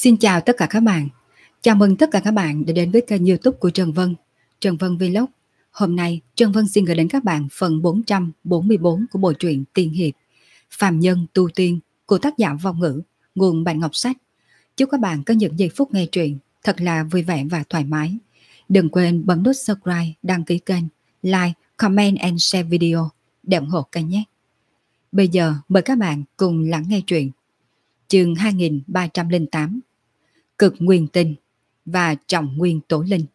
Xin chào tất cả các bạn. Chào mừng tất cả các bạn đã đến với kênh YouTube của Trần Vân, Trần Vân Vlog. Hôm nay, Trần Vân xin gửi đến các bạn phần 444 của bộ truyện Tiên Hiệp, Phàm Nhân Tu Tiên của tác giả Vong Ngữ, nguồn Bạch Ngọc Sách. Chúc các bạn có những giây phút nghe truyện thật là vui vẻ và thoải mái. Đừng quên bấm nút subscribe, đăng ký kênh, like, comment and share video để ủng hộ kênh nhé. Bây giờ mời các bạn cùng lắng nghe truyện. Chương 2308, Cực Nguyên Tinh và Trọng Nguyên Tổ Linh.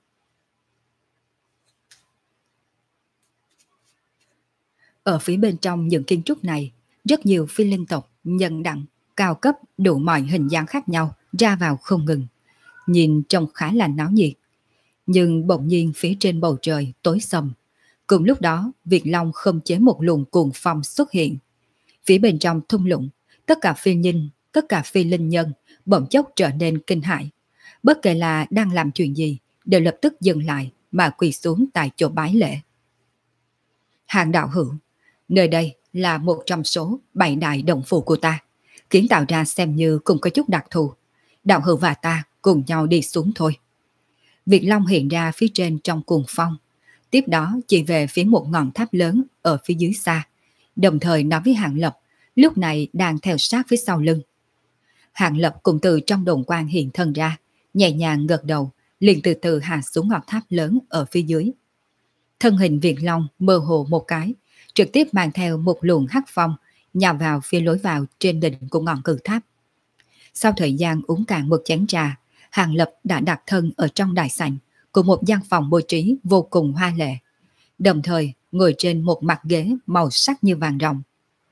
Ở phía bên trong những kiến trúc này, rất nhiều phi linh tộc, nhân đẳng, cao cấp đủ mọi hình dáng khác nhau ra vào không ngừng. Nhìn trông khá là náo nhiệt. Nhưng bỗng nhiên phía trên bầu trời tối sầm. Cùng lúc đó, Việt Long khống chế một luồng cuồng phong xuất hiện. Phía bên trong thung lũng, tất cả phi linh nhân bỗng chốc trở nên kinh hãi. Bất kể là đang làm chuyện gì, đều lập tức dừng lại mà quỳ xuống tại chỗ bái lễ. Hàng đạo hữu, nơi đây là một trong số 7 đại động phủ của ta, kiến tạo ra xem như cũng có chút đặc thù. Đạo hữu và ta cùng nhau đi xuống thôi. Việt Long hiện ra phía trên trong cuồng phong, tiếp đó chỉ về phía một ngọn tháp lớn ở phía dưới xa, đồng thời nói với Hạng Lập, lúc này đang theo sát phía sau lưng. Hạng Lập cũng từ trong đồn quang hiện thân ra, nhẹ nhàng gật đầu, liền từ từ hạ xuống ngọn tháp lớn ở phía dưới. Thân hình Việt Long mơ hồ một cái, trực tiếp mang theo một luồng hắc phong, nhào vào phía lối vào trên đỉnh của ngọn cự tháp. Sau thời gian uống cạn một chén trà, Hạng Lập đã đặt thân ở trong đại sảnh của một gian phòng bố trí vô cùng hoa lệ, đồng thời ngồi trên một mặt ghế màu sắc như vàng ròng.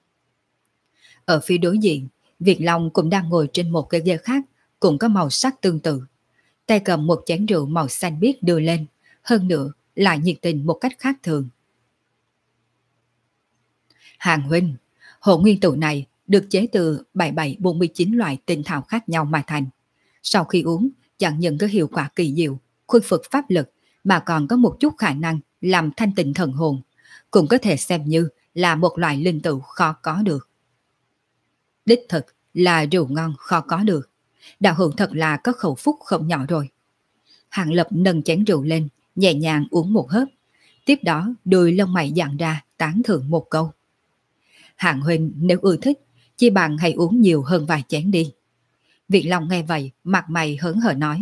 Ở phía đối diện, Việt Long cũng đang ngồi trên một cái ghế khác, cũng có màu sắc tương tự. Tay cầm một chén rượu màu xanh biếc đưa lên, hơn nữa lại nhiệt tình một cách khác thường. Hàng huynh, hộ nguyên tụ này được chế từ 7749 loại tinh thảo khác nhau mà thành. Sau khi uống, chẳng những có hiệu quả kỳ diệu, khôi phục pháp lực, mà còn có một chút khả năng làm thanh tịnh thần hồn, cũng có thể xem như là một loại linh tựu khó có được. Đích thực là rượu ngon khó có được. Đạo hữu thật là có khẩu phúc không nhỏ rồi. Hạng Lập nâng chén rượu lên, nhẹ nhàng uống một hớp. Tiếp đó đuôi lông mày dặn ra tán thưởng một câu. Hạng huynh nếu ưa thích, chi bằng hãy uống nhiều hơn vài chén đi. Việt Long nghe vậy, mặt mày hớn hở nói.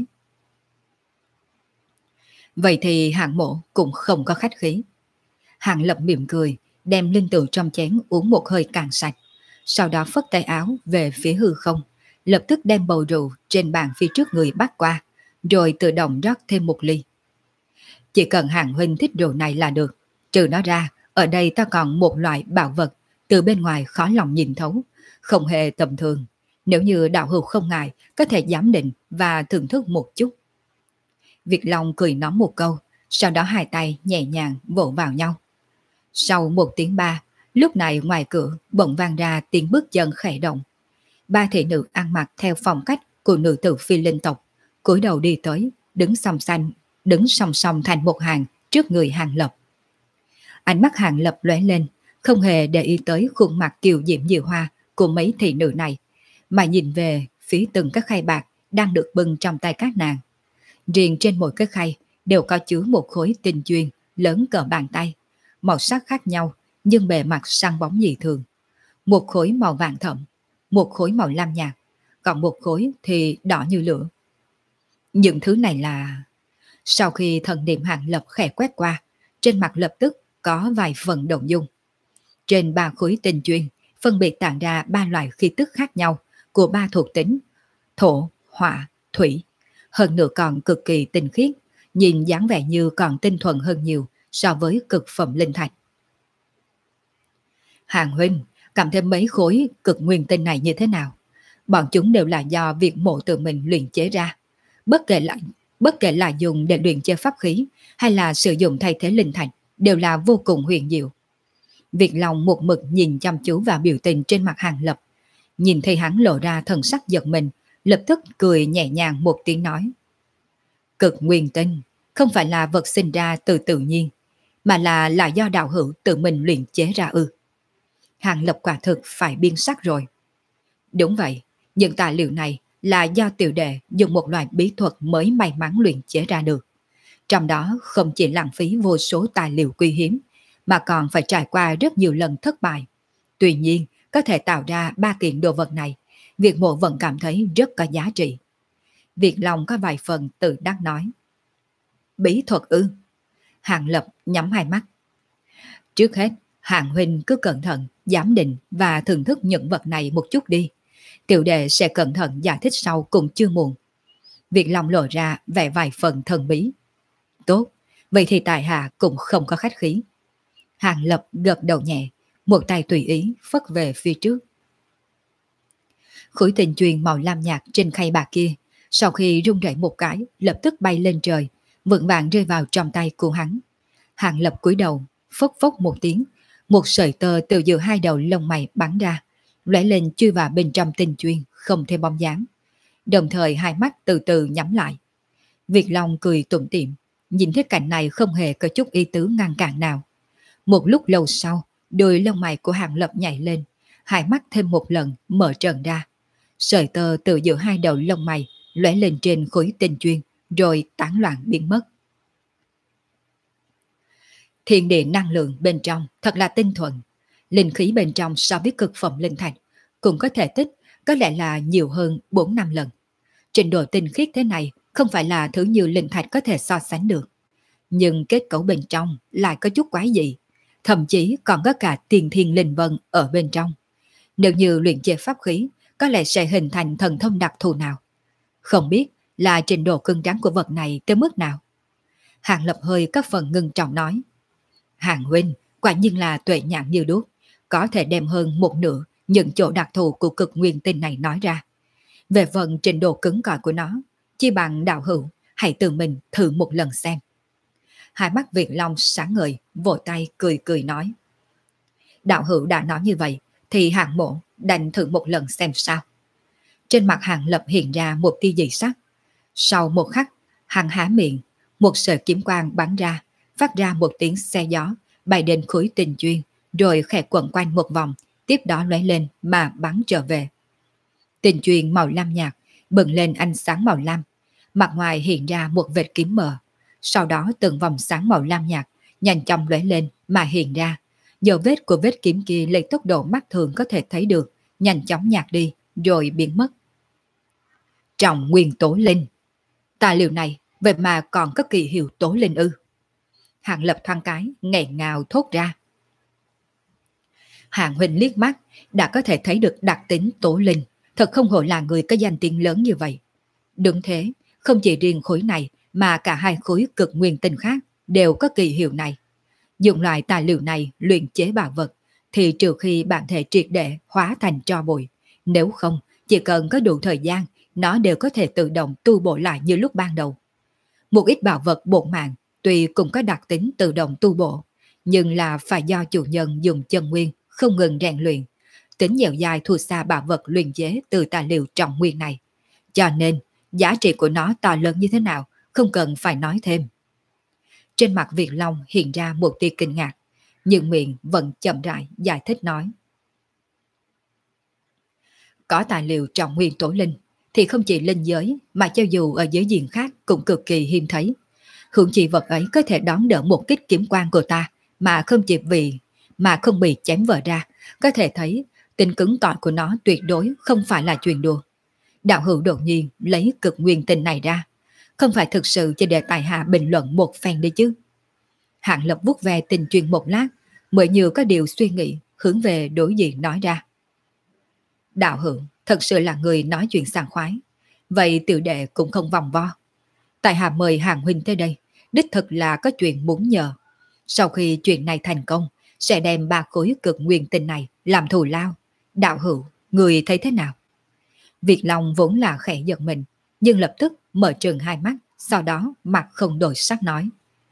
Vậy thì Hạng mộ cũng không có khách khí. Hạng Lập mỉm cười, đem linh tựu trong chén uống một hơi cạn sạch. Sau đó phất tay áo về phía hư không, lập tức đem bầu rượu trên bàn phía trước người bắt qua, rồi tự động rót thêm một ly. Chỉ cần Hạng huynh thích rượu này là được. Trừ nó ra, ở đây ta còn một loại bảo vật từ bên ngoài khó lòng nhìn thấu, không hề tầm thường. Nếu như đạo hữu không ngại, có thể giám định và thưởng thức một chút. Việt Long cười nói một câu, sau đó hai tay nhẹ nhàng vỗ vào nhau. Sau một tiếng ba, lúc này ngoài cửa bỗng vang ra tiếng bước chân khẽ động. Ba thị nữ ăn mặc theo phong cách của nữ tử phi linh tộc, cúi đầu đi tới, đứng song song thành một hàng trước người Hạng Lập. Ánh mắt Hạng Lập lóe lên, không hề để ý tới khuôn mặt kiều diễm như hoa của mấy thị nữ này, mà nhìn về phía từng cái khay bạc đang được bưng trong tay các nàng. Riêng trên mỗi cái khay đều có chứa một khối tinh duyên lớn cỡ bàn tay, màu sắc khác nhau nhưng bề mặt sáng bóng dị thường. Một khối màu vàng thẫm, một khối màu lam nhạt, còn một khối thì đỏ như lửa. Những thứ này là... Sau khi thần niệm Hạng Lập khẽ quét qua, trên mặt lập tức có vài phần động dung. Trên ba khối tinh duyên phân biệt tản ra ba loại khí tức khác nhau của ba thuộc tính thổ, hỏa, thủy. Hơn nữa còn cực kỳ tinh khiết, nhìn dáng vẻ như còn tinh thuần hơn nhiều so với cực phẩm linh thạch. Hạng huynh, cảm thấy mấy khối cực nguyên tinh này như thế nào? Bọn chúng đều là do việc mộ tự mình luyện chế ra. Bất kể là dùng để luyện chế pháp khí hay là sử dụng thay thế linh thạch đều là vô cùng huyền diệu. Việt Long một mực nhìn chăm chú vào biểu tình trên mặt Hạng Lập. Nhìn thấy hắn lộ ra thần sắc giật mình, lập tức cười nhẹ nhàng một tiếng nói. Cực nguyên tinh không phải là vật sinh ra từ tự nhiên, mà là do đạo hữu tự mình luyện chế ra ư? Hạng Lập quả thực phải biên sắc rồi. Đúng vậy, những tài liệu này là do tiểu đệ dùng một loại bí thuật mới may mắn luyện chế ra được. Trong đó không chỉ lãng phí vô số tài liệu quý hiếm, mà còn phải trải qua rất nhiều lần thất bại. Tuy nhiên, có thể tạo ra ba kiện đồ vật này, Việt Mộ vẫn cảm thấy rất có giá trị. Việt Long có vài phần tự đắc nói. Bí thuật ư? Hàng Lập nhắm hai mắt. Trước hết, Hàng huynh cứ cẩn thận, giám định và thưởng thức những vật này một chút đi. Tiểu đệ sẽ cẩn thận giải thích sau cũng chưa muộn. Việt Long lộ ra vẻ vài phần thần bí. Tốt, vậy thì tại hạ cũng không có khách khí. Hàng Lập gật đầu nhẹ, một tay tùy ý phất về phía trước. Khối tình chuyền màu lam nhạt trên khay bạc kia, sau khi rung rẩy một cái, lập tức bay lên trời, vững vàng rơi vào trong tay của hắn. Hàng Lập cúi đầu, phốc phốc một tiếng, một sợi tơ từ giữa hai đầu lông mày bắn ra, lóe lên chui vào bên trong tinh chuyền, không thêm bóng dáng. Đồng thời hai mắt từ từ nhắm lại. Việt Long cười tủm tỉm, nhìn thấy cảnh này không hề có chút ý tứ ngăn cản nào. Một lúc lâu sau, đôi lông mày của Hàng Lập nhảy lên, hai mắt thêm một lần mở trần ra. Sợi tơ từ giữa hai đầu lông mày lóe lên trên khối tinh chuyền, rồi tán loạn biến mất. Thiên địa năng lượng bên trong thật là tinh thuần. Linh khí bên trong so với cực phẩm linh thạch cũng có thể tích, có lẽ là nhiều hơn 4-5 lần. Trình độ tinh khiết thế này không phải là thứ như linh thạch có thể so sánh được. Nhưng kết cấu bên trong lại có chút quái dị, thậm chí còn có cả tiền thiên linh vân ở bên trong. Nếu như luyện chế pháp khí, có lẽ sẽ hình thành thần thông đặc thù nào. Không biết là trình độ cứng rắn của vật này tới mức nào. Hàng Lập hơi có phần ngưng trọng nói. Hàng huynh quả nhiên là tuệ nhãn như đuốc, có thể đem hơn một nửa những chỗ đặc thù của cực nguyên tinh này nói ra. Về phần trình độ cứng cỏi của nó, chi bằng đạo hữu hãy tự mình thử một lần xem. Hai mắt Việt Long sáng ngời, vỗ tay cười cười nói. Đạo hữu đã nói như vậy, thì Hàng mộ đành thử một lần xem sao. Trên mặt Hàng Lập hiện ra một tia dị sắc. Sau một khắc, Hàng há miệng, một sợi kiếm quang bắn ra, phát ra một tiếng xe gió, bay đến khối tinh chuyền, rồi khẽ quẩn quanh một vòng, tiếp đó lóe lên mà bắn trở về. Tinh chuyền màu lam nhạt, bừng lên ánh sáng màu lam, mặt ngoài hiện ra một vệt kiếm mờ. Sau đó từng vòng sáng màu lam nhạt, nhanh chóng lóe lên mà hiện ra. Dấu vết của vết kiếm kia lấy tốc độ mắt thường có thể thấy được, nhanh chóng nhạt đi, rồi biến mất. Trọng nguyên tố linh. Tài liệu này, vậy mà còn có kỳ hiệu tố linh ư? Hàng Lập thoáng cái, nghẹn ngào thốt ra. Hàng huynh liếc mắt, đã có thể thấy được đặc tính tố linh, thật không hổ là người có danh tiếng lớn như vậy. Đúng thế, không chỉ riêng khối này, mà cả hai khối cực nguyên tinh khác đều có kỳ hiệu này. Dùng loại tài liệu này luyện chế bảo vật, thì trừ khi bản thể triệt để hóa thành tro bụi, nếu không, chỉ cần có đủ thời gian, nó đều có thể tự động tu bổ lại như lúc ban đầu. Một ít bảo vật bổn mạng tuy cũng có đặc tính tự động tu bổ, nhưng là phải do chủ nhân dùng chân nguyên không ngừng rèn luyện, tính dẻo dai thua xa bảo vật luyện chế từ tài liệu trọng nguyên này. Cho nên, giá trị của nó to lớn như thế nào, không cần phải nói thêm. Trên mặt Việt Long hiện ra một tia kinh ngạc, nhưng miệng vẫn chậm rãi giải thích nói. Có tài liệu trọng nguyên tố linh, thì không chỉ linh giới mà cho dù ở giới diện khác cũng cực kỳ hiếm thấy. Hưởng chi vật ấy có thể đón đỡ một kích kiếm quang của ta mà không bị chém vỡ ra, có thể thấy tính cứng cỏi của nó tuyệt đối không phải là chuyện đùa. Đạo hữu đột nhiên lấy cực nguyên tinh này ra, không phải thực sự chỉ để tài hạ bình luận một phen đi chứ. Hạng Lập vuốt về tình truyền một lát, mới như có điều suy nghĩ, hướng về đối diện nói ra. Đạo hữu thật sự là người nói chuyện sảng khoái, vậy tiểu đệ cũng không vòng vo. Tại hạ mời Hàng huynh tới đây, đích thực là có chuyện muốn nhờ. Sau khi chuyện này thành công, sẽ đem 3 khối cực nguyên tinh này làm thù lao. Đạo hữu, người thấy thế nào? Việt Long vốn là khẽ giật mình, nhưng lập tức mở trừng hai mắt, sau đó mặt không đổi sắc nói.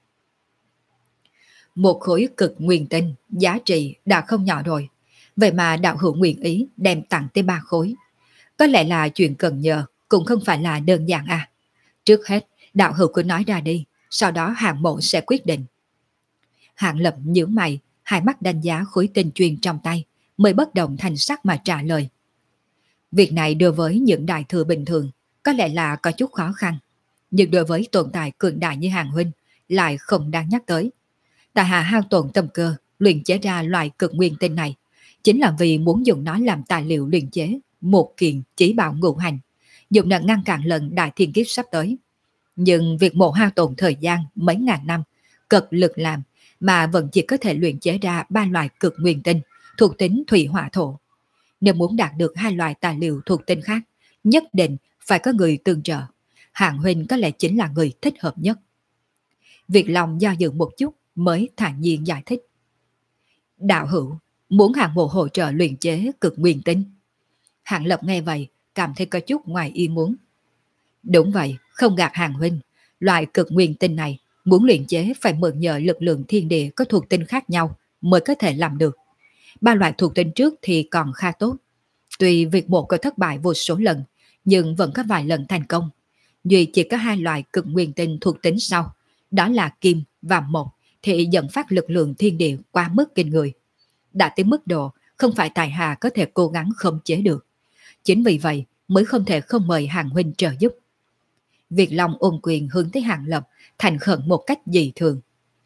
Một khối cực nguyên tinh, giá trị đã không nhỏ rồi. Vậy mà đạo hữu nguyện ý đem tặng tới 3 khối. Có lẽ là chuyện cần nhờ, cũng không phải là đơn giản à. Trước hết, đạo hữu cứ nói ra đi, sau đó Hạng mộ sẽ quyết định. Hạng Lập nhíu mày, hai mắt đánh giá khối tinh truyền trong tay, mới bất động thành sắc mà trả lời. Việc này đối với những đại thừa bình thường có lẽ là có chút khó khăn, nhưng đối với tồn tại cường đại như Hàng Huynh lại không đáng nhắc tới. Tại hạ hao tổn tâm cơ luyện chế ra loại cực nguyên tinh này chính là vì muốn dùng nó làm tài liệu luyện chế một kiện chí bảo ngũ hành, dùng để ngăn cản lần đại thiên kiếp sắp tới. Nhưng việc mộ hao tổn thời gian mấy ngàn năm, cực lực làm mà vẫn chỉ có thể luyện chế ra ba loại cực nguyên tinh thuộc tính thủy hỏa thổ. Nếu muốn đạt được hai loại tài liệu thuộc tính khác, nhất định phải có người tương trợ. Hạng Huynh có lẽ chính là người thích hợp nhất. Việt Long do dự một chút mới thản nhiên giải thích. Đạo hữu, muốn Hạng Mộ hỗ trợ luyện chế cực nguyên tinh. Hạng Lập nghe vậy, cảm thấy có chút ngoài ý muốn. Đúng vậy, không gạt Hàng Huynh, loại cực nguyên tinh này muốn luyện chế phải mượn nhờ lực lượng thiên địa có thuộc tính khác nhau mới có thể làm được. Ba loại thuộc tính trước thì còn khá tốt. Tuy việc mộ có thất bại vô số lần, nhưng vẫn có vài lần thành công. Duy chỉ có hai loại cực nguyên tinh thuộc tính sau, đó là kim và mộc, thì dẫn phát lực lượng thiên địa quá mức kinh người. Đã tới mức độ không phải tài hạ có thể cố gắng khống chế được. Chính vì vậy mới không thể không mời Hàng Huynh trợ giúp. Việt Long ôn quyền hướng tới Hàng Lập, thành khẩn một cách dị thường.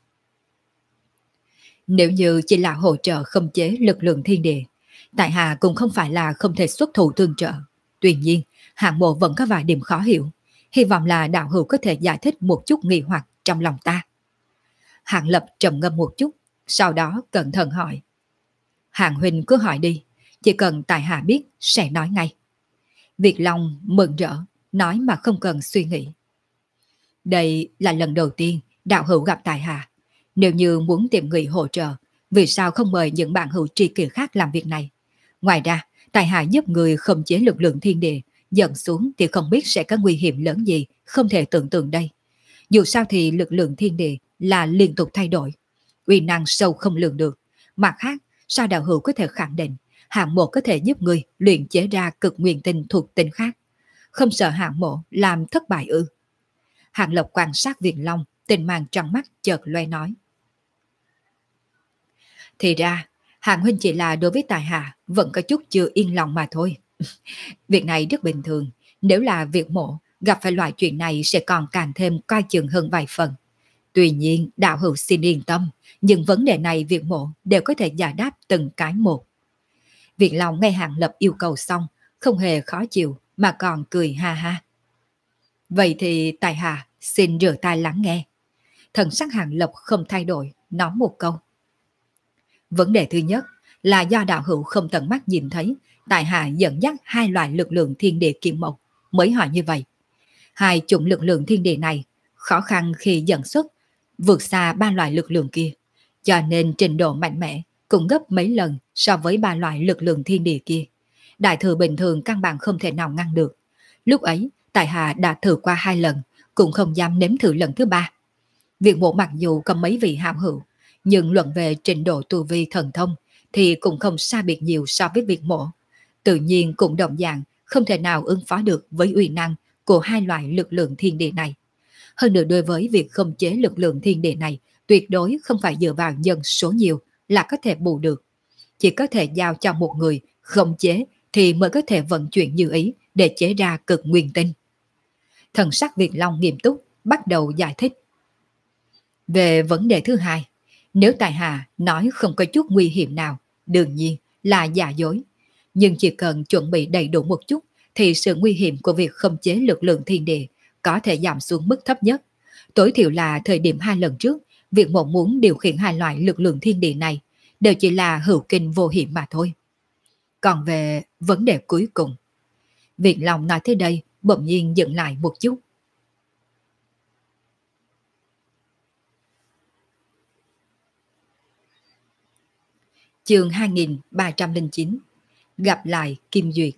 Nếu như chỉ là hỗ trợ khống chế lực lượng thiên địa, tại hạ cũng không phải là không thể xuất thủ tương trợ. Tuy nhiên, Hạng Mộ vẫn có vài điểm khó hiểu. Hy vọng là đạo hữu có thể giải thích một chút nghi hoặc trong lòng ta. Hạng Lập trầm ngâm một chút, sau đó cẩn thận hỏi. Hạng Huynh cứ hỏi đi, chỉ cần tại hạ biết sẽ nói ngay. Việt Long mừng rỡ, nói mà không cần suy nghĩ. Đây là lần đầu tiên đạo hữu gặp tại hạ. Nếu như muốn tìm người hỗ trợ, vì sao không mời những bạn hữu tri kỷ khác làm việc này? Ngoài ra, tại hạ giúp người khống chế lực lượng thiên địa, dẫn xuống thì không biết sẽ có nguy hiểm lớn gì, không thể tưởng tượng đây. Dù sao thì lực lượng thiên địa là liên tục thay đổi, uy năng sâu không lường được. Mặt khác, sao đạo hữu có thể khẳng định Hạng Mộ có thể giúp người luyện chế ra cực nguyên tinh thuộc tính khác? Không sợ Hạng Mộ làm thất bại ư? Hạng Lộc quan sát Việt Long, tình mang trong mắt chợt loe nói. Thì ra, Hạng Huynh chỉ là đối với tài hạ vẫn có chút chưa yên lòng mà thôi. Việc này rất bình thường, nếu là Việt Mộ gặp phải loại chuyện này sẽ còn càng thêm coi chừng hơn vài phần. Tuy nhiên, đạo hữu xin yên tâm, những vấn đề này Việt Mộ đều có thể giải đáp từng cái một. Việt Long nghe Hạng Lập yêu cầu xong, không hề khó chịu mà còn cười ha ha. Vậy thì tài hạ xin rửa tai lắng nghe. Thần sắc Hạng Lập không thay đổi, nói một câu. Vấn đề thứ nhất là do đạo hữu không tận mắt nhìn thấy tại hạ dẫn dắt hai loại lực lượng thiên địa kim mộc mới hỏi như vậy. Hai chủng lực lượng thiên địa này khó khăn khi dẫn xuất, vượt xa ba loại lực lượng kia, cho nên trình độ mạnh mẽ cũng gấp mấy lần so với ba loại lực lượng thiên địa kia. Đại thừa bình thường căn bản không thể nào ngăn được. Lúc ấy, tại hạ đã thử qua hai lần, cũng không dám nếm thử lần thứ ba. Việc Mộ mặc dù có mấy vị hảo hữu, nhưng luận về trình độ tu vi thần thông thì cũng không xa biệt nhiều so với Việt Mộ. Tự nhiên cũng đồng dạng không thể nào ứng phó được với uy năng của hai loại lực lượng thiên địa này. Hơn nữa đối với việc khống chế lực lượng thiên địa này tuyệt đối không phải dựa vào dân số nhiều là có thể bù được. Chỉ có thể giao cho một người khống chế thì mới có thể vận chuyển như ý để chế ra cực nguyên tinh. Thần sắc Việt Long nghiêm túc bắt đầu giải thích. Về vấn đề thứ hai, nếu tại hạ nói không có chút nguy hiểm nào, đương nhiên là giả dối. Nhưng chỉ cần chuẩn bị đầy đủ một chút thì sự nguy hiểm của việc khống chế lực lượng thiên địa có thể giảm xuống mức thấp nhất. Tối thiểu là thời điểm hai lần trước, việc Mộ muốn điều khiển hai loại lực lượng thiên địa này đều chỉ là hữu kinh vô hiểm mà thôi. Còn về vấn đề cuối cùng, Việt Long nói tới đây bỗng nhiên dừng lại một chút. Chương 2309 Gặp lại Kim Duyệt.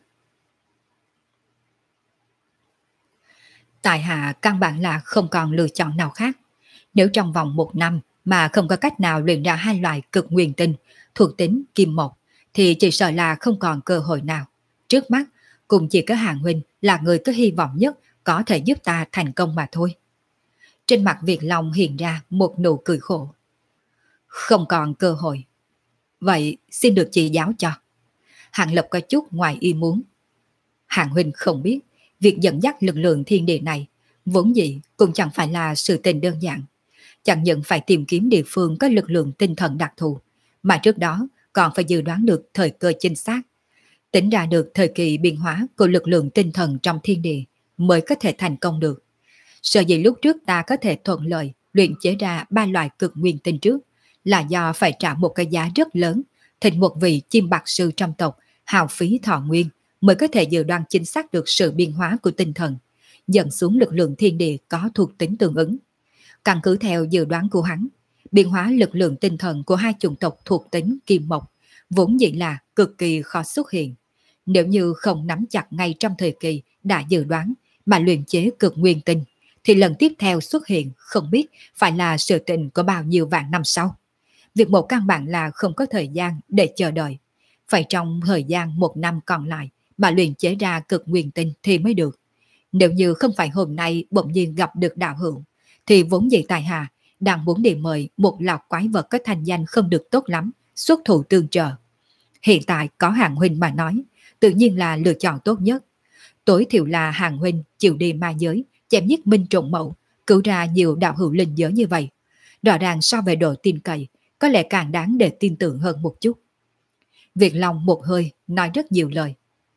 Tại hạ căn bản là không còn lựa chọn nào khác. Nếu trong vòng một năm mà không có cách nào luyện ra hai loại cực nguyên tinh thuộc tính kim mộc thì chỉ sợ là không còn cơ hội nào. Trước mắt cũng chỉ có Hàng Huynh là người có hy vọng nhất có thể giúp ta thành công mà thôi. Trên mặt Việt Long hiện ra một nụ cười khổ. Không còn cơ hội. Vậy xin được chỉ giáo cho. Hạng Lập có chút ngoài ý muốn. Hạng huynh không biết, việc dẫn dắt lực lượng thiên địa này vốn dĩ cũng chẳng phải là sự tình đơn giản. Chẳng những phải tìm kiếm địa phương có lực lượng tinh thần đặc thù, mà trước đó còn phải dự đoán được thời cơ chính xác, tính ra được thời kỳ biến hóa của lực lượng tinh thần trong thiên địa mới có thể thành công được. Sở dĩ lúc trước ta có thể thuận lợi luyện chế ra ba loại cực nguyên tinh trước là do phải trả một cái giá rất lớn, thịnh một vị chim bạc sư trong tộc, hào phí thọ nguyên mới có thể dự đoán chính xác được sự biến hóa của tinh thần, dẫn xuống lực lượng thiên địa có thuộc tính tương ứng. Căn cứ theo dự đoán của hắn, biến hóa lực lượng tinh thần của hai chủng tộc thuộc tính kim mộc vốn dĩ là cực kỳ khó xuất hiện. Nếu như không nắm chặt ngay trong thời kỳ đã dự đoán mà luyện chế cực nguyên tinh, thì lần tiếp theo xuất hiện không biết phải là sự tình của bao nhiêu vạn năm sau. Việc một căn bản là không có thời gian để chờ đợi. Phải trong thời gian 1 năm còn lại mà luyện chế ra cực nguyên tinh thì mới được. Nếu như không phải hôm nay bỗng nhiên gặp được đạo hữu, thì vốn dĩ tại hạ đang muốn đi mời một lão quái vật có thành danh không được tốt lắm xuất thủ tương trợ. Hiện tại có Hàng huynh mà nói, tự nhiên là lựa chọn tốt nhất. Tối thiểu là Hàng huynh chịu đi ma giới, chém giết minh trùng mẫu, cứu ra nhiều đạo hữu linh giới như vậy. Rõ ràng so về độ tin cậy, có lẽ càng đáng để tin tưởng hơn một chút. Việt Long một hơi nói rất nhiều lời.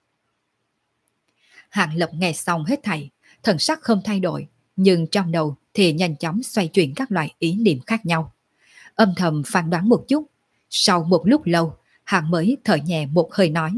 Hàng Lập nghe xong hết thảy, thần sắc không thay đổi, nhưng trong đầu thì nhanh chóng xoay chuyển các loại ý niệm khác nhau. Âm thầm phán đoán một chút, sau một lúc lâu, Hàng mới thở nhẹ một hơi nói.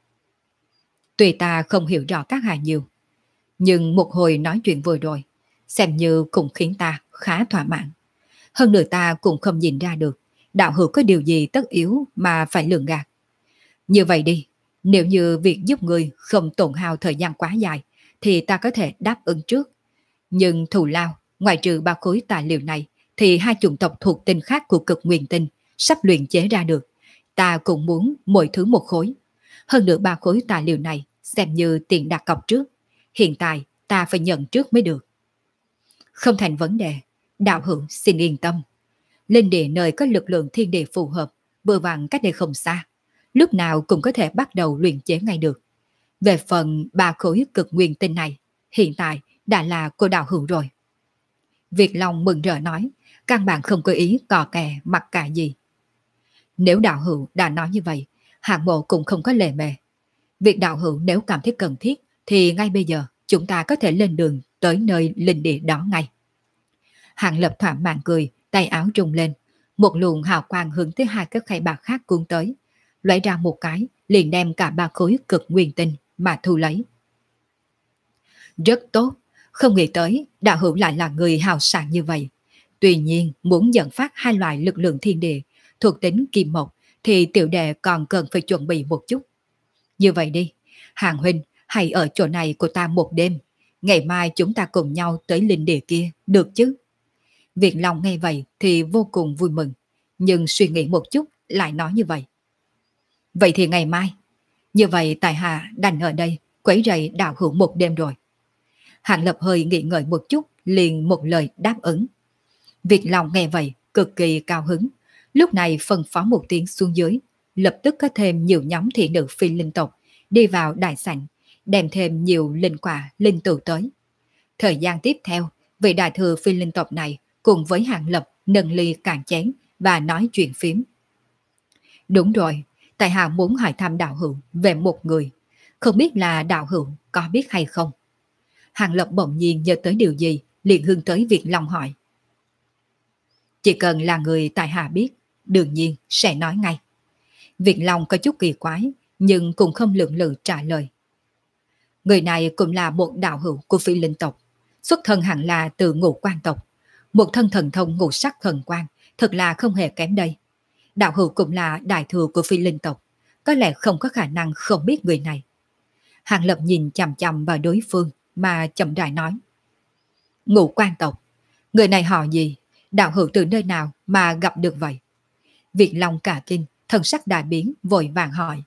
Tuy ta không hiểu rõ các hạ nhiều, nhưng một hồi nói chuyện vừa rồi, xem như cũng khiến ta khá thỏa mãn. Hơn nữa ta cũng không nhìn ra được đạo hữu có điều gì tất yếu mà phải lường gạt. Như vậy đi, nếu như việc giúp người không tổn hao thời gian quá dài, thì ta có thể đáp ứng trước. Nhưng thù lao, ngoài trừ 3 khối tài liệu này, thì 2 chủng tộc thuộc tinh khác của cực nguyên tinh sắp luyện chế ra được. Ta cũng muốn mỗi thứ 1 khối. Hơn nữa 3 khối tài liệu này xem như tiền đặt cọc trước. Hiện tại ta phải nhận trước mới được. Không thành vấn đề, đạo hữu xin yên tâm. Linh địa nơi có lực lượng thiên địa phù hợp, vừa vặn cách đây không xa. Lúc nào cũng có thể bắt đầu luyện chế ngay được. Về phần 3 khối cực nguyên tinh này, hiện tại đã là của đạo hữu rồi. Việt Long mừng rỡ nói, căn bản không có ý cò kè mặc cả gì. Nếu đạo hữu đã nói như vậy, Hạng Mộ cũng không có lề mề. Việc đạo hữu nếu cảm thấy cần thiết, thì ngay bây giờ chúng ta có thể lên đường tới nơi linh địa đó ngay. Hạng Lập thỏa mãn cười, tay áo rung lên, một luồng hào quang hướng tới 2 cái khay bạc khác cuốn tới, loại ra một cái, liền đem cả 3 khối cực nguyên tinh mà thu lấy. Rất tốt, không nghĩ tới đạo hữu lại là người hào sảng như vậy. Tuy nhiên muốn dẫn phát 2 loại lực lượng thiên địa thuộc tính kim mộc thì tiểu đệ còn cần phải chuẩn bị một chút. Như vậy đi, Hàng huynh hãy ở chỗ này của ta một đêm, ngày mai chúng ta cùng nhau tới linh địa kia, được chứ? Việt Long nghe vậy thì vô cùng vui mừng, nhưng suy nghĩ một chút lại nói như vậy. Vậy thì ngày mai, như vậy tại hạ đành ở đây quấy rầy đạo hữu một đêm rồi. Hạng Lập hơi nghĩ ngợi một chút, liền một lời đáp ứng. Việt Long nghe vậy cực kỳ cao hứng, lúc này phân phó một tiếng xuống dưới, lập tức có thêm nhiều nhóm thị nữ phi linh tộc đi vào đại sảnh, đem thêm nhiều linh quả linh tụ tới. Thời gian tiếp theo, vị đại thừa phi linh tộc này cùng với Hạng Lập nâng ly cạn chén và nói chuyện phím. Đúng rồi, tại hạ muốn hỏi thăm đạo hữu về một người, không biết là đạo hữu có biết hay không? Hạng Lập bỗng nhiên nhớ tới điều gì, liền hướng tới Việt Long hỏi. Chỉ cần là người tại hạ biết, đương nhiên sẽ nói ngay. Việt Long có chút kỳ quái, nhưng cũng không lượng lự trả lời. Người này cũng là một đạo hữu của phi linh tộc, xuất thân hẳn là từ Ngũ Quan tộc, một thân thần thông ngũ sắc thần quang, thật là không hề kém đây. Đạo hữu cũng là đại thừa của phi linh tộc, có lẽ không có khả năng không biết người này. Hạng Lập nhìn chằm chằm vào đối phương mà chậm rãi nói. Ngũ Quan tộc, người này họ gì? Đạo hữu từ nơi nào mà gặp được vậy? Việt Long cả kinh, thần sắc đại biến, vội vàng hỏi.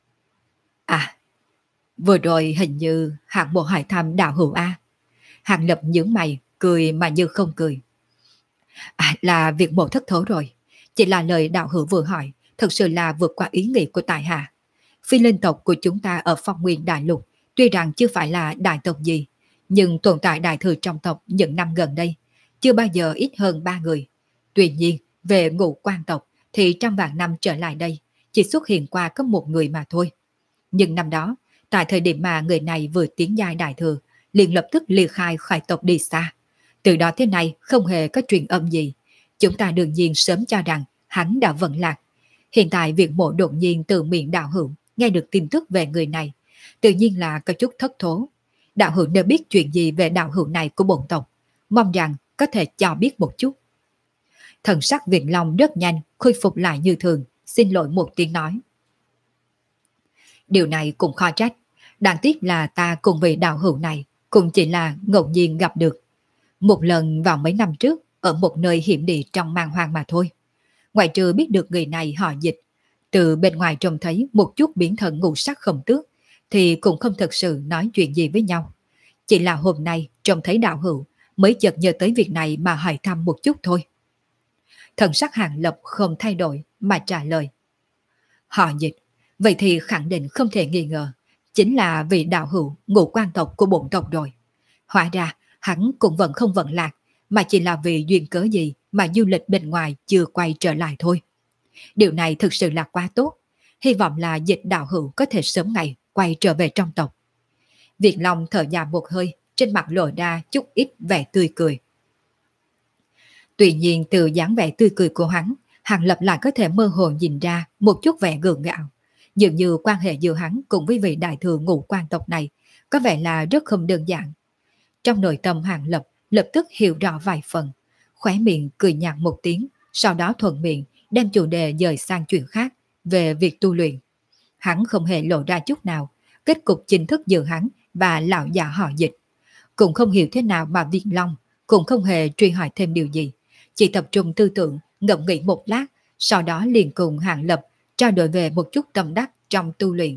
À, vừa rồi hình như Hạng Mộ hỏi thăm đạo hữu A. Hạng Lập nhướng mày, cười mà như không cười. À, là việc Mộ thất thố rồi. Chỉ là lời đạo hữu vừa hỏi, thực sự là vượt qua ý nghĩ của tại hạ. Phi linh tộc của chúng ta ở Phong Nguyên Đại Lục Tuy rằng chưa phải là đại tộc gì, nhưng tồn tại đại thừa trong tộc những năm gần đây, chưa bao giờ ít hơn 3 người. Tuy nhiên, về ngũ quan tộc thì trăm vạn năm trở lại đây, chỉ xuất hiện qua có 1 người mà thôi. Nhưng năm đó, tại thời điểm mà người này vừa tiến giai đại thừa, liền lập tức ly khai khỏi tộc đi xa. Từ đó tới nay không hề có truyền âm gì. Chúng ta đương nhiên sớm cho rằng hắn đã vận lạc. Hiện tại Viện Mộ đột nhiên từ miệng đạo hữu nghe được tin tức về người này, tự nhiên là có chút thất thố. Đạo hữu đều biết chuyện gì về đạo hữu này của bổn tộc, mong rằng có thể cho biết một chút. Thần sắc Viện Long rất nhanh khôi phục lại như thường, xin lỗi một tiếng nói. Điều này cũng khó trách, đáng tiếc là ta cùng với đạo hữu này cũng chỉ là ngẫu nhiên gặp được. Một lần vào mấy năm trước, ở một nơi hiểm địa trong man hoang mà thôi. Ngoại trừ biết được người này họ Dịch, từ bên ngoài trông thấy một chút biến thần ngũ sắc không tước, thì cũng không thật sự nói chuyện gì với nhau. Chỉ là hôm nay trông thấy đạo hữu, mới chợt nhớ tới việc này mà hỏi thăm một chút thôi. Thần sắc Hàng Lập không thay đổi mà trả lời. Họ Dịch, vậy thì khẳng định không thể nghi ngờ, chính là vị đạo hữu ngũ quan tộc của bổn tộc rồi. Hóa ra, hắn cũng vẫn không vận lạc, mà chỉ là vì duyên cớ gì mà du lịch bên ngoài chưa quay trở lại thôi. Điều này thực sự là quá tốt, hy vọng là Dịch đạo hữu có thể sớm ngày quay trở về trong tộc. Việt Long thở dài một hơi, trên mặt lộ ra chút ít vẻ tươi cười. Tuy nhiên từ dáng vẻ tươi cười của hắn, Hàng Lập lại có thể mơ hồ nhìn ra một chút vẻ gượng gạo. Dường như quan hệ giữa hắn cùng với vị đại thừa ngũ quan tộc này có vẻ là rất không đơn giản. Trong nội tâm Hàng Lập lập tức hiểu rõ vài phần, khóe miệng cười nhạt một tiếng, sau đó thuận miệng đem chủ đề dời sang chuyện khác về việc tu luyện. Hắn không hề lộ ra chút nào, kết cục chính thức giữa hắn và lão già họ Dịch. Cũng không hiểu thế nào mà Việt Long cũng không hề truy hỏi thêm điều gì, chỉ tập trung tư tưởng, ngẫm nghĩ một lát, sau đó liền cùng Hàng Lập trao đổi về một chút tâm đắc trong tu luyện.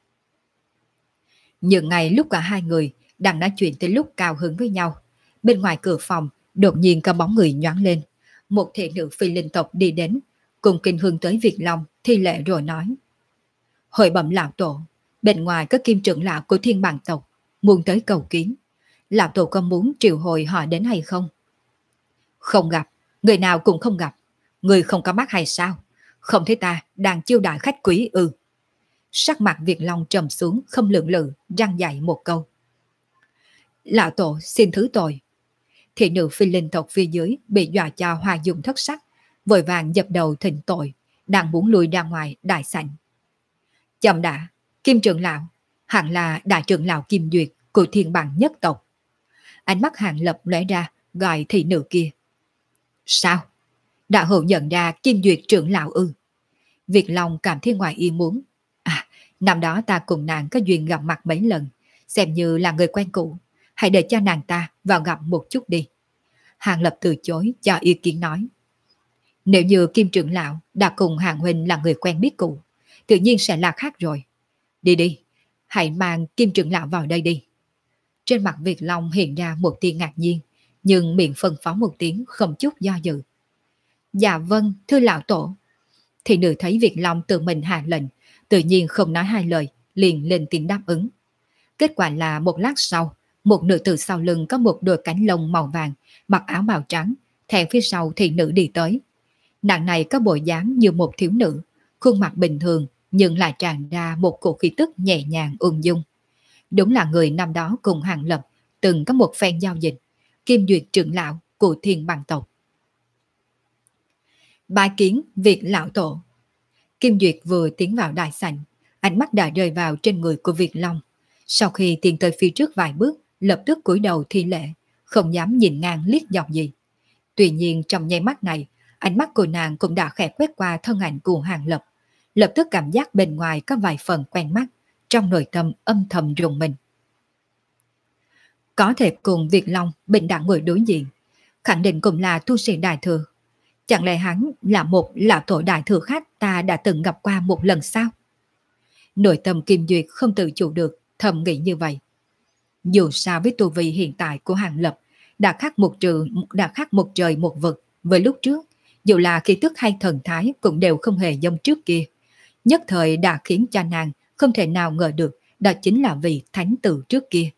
Những ngày lúc cả hai người đang nói chuyện tới lúc cao hứng với nhau, bên ngoài cửa phòng đột nhiên có bóng người nhoáng lên. Một thị nữ phi linh tộc đi đến, cùng kinh hương tới Việt Long thi lễ rồi nói. Hội bẩm lão tổ, bên ngoài có kim trưởng lão của Thiên Bằng tộc muốn tới cầu kiến. Lão tổ có muốn triệu hồi họ đến hay không? Không gặp, người nào cũng không gặp. Người không có mắt hay sao? Không thấy ta đang chiêu đãi khách quý ư? Sắc mặt Việt Long trầm xuống không lượng lự, răng dạy một câu. Lão tổ xin thứ tội. Thị nữ phi linh tộc phía dưới bị dọa cho hoa dung thất sắc, vội vàng dập đầu thỉnh tội, đang muốn lùi ra ngoài đại sảnh. Chậm đã, Kim trưởng lão, hẳn là đại trưởng lão Kim Duyệt của Thiên Bằng nhất tộc. Ánh mắt Hàng Lập lóe ra, gọi thị nữ kia. Sao? Đạo hữu nhận ra Kim Duyệt trưởng lão ư? Việt Long cảm thấy ngoài ý muốn. À, năm đó ta cùng nàng có duyên gặp mặt mấy lần, xem như là người quen cũ. Hãy để cho nàng ta vào gặp một chút đi. Hàng Lập từ chối cho ý kiến nói. Nếu như Kim trưởng lão đã cùng Hàng huynh là người quen biết cũ, tự nhiên sẽ là khác rồi. Đi đi, hãy mang Kim trưởng lão vào đây đi. Trên mặt Việt Long hiện ra một tia ngạc nhiên, nhưng miệng phân phó một tiếng không chút do dự. Dạ vâng, thưa lão tổ. Thị nữ thấy Việt Long tự mình hạ lệnh, tự nhiên không nói hai lời, liền lên tiếng đáp ứng. Kết quả là một lát sau, một nữ tử sau lưng có một đôi cánh lông màu vàng, mặc áo màu trắng, theo phía sau thị nữ đi tới. Nàng này có bộ dáng như một thiếu nữ, khuôn mặt bình thường nhưng lại tràn ra một cổ khí tức nhẹ nhàng ung dung. Đúng là người năm đó cùng Hàng Lập từng có một phen giao dịch, Kim Duyệt trưởng lão của Thiên Bằng tộc. Bái kiến Việt lão tổ. Kim Duyệt vừa tiến vào đại sảnh, ánh mắt đã rơi vào trên người của Việt Long. Sau khi tiến tới phía trước vài bước, lập tức cúi đầu thi lễ, không dám nhìn ngang liếc dọc gì. Tuy nhiên trong nháy mắt này, ánh mắt của nàng cũng đã khẽ quét qua thân ảnh của Hàng Lập, lập tức cảm giác bên ngoài có vài phần quen mắt, trong nội tâm âm thầm rùng mình. Có thể cùng Việt Long bình đẳng ngồi đối diện, khẳng định cũng là tu sĩ đại thừa. Chẳng lẽ hắn là một lão tổ đại thừa khác ta đã từng gặp qua một lần sao? Nội tâm Kim Duyệt không tự chủ được, thầm nghĩ như vậy. Dù sao với tu vi hiện tại của Hàng Lập, đã khác một trời một vực với lúc trước, dù là khí tức hay thần thái cũng đều không hề giống trước kia. Nhất thời đã khiến cho nàng không thể nào ngờ được đó chính là vị thánh tử trước kia.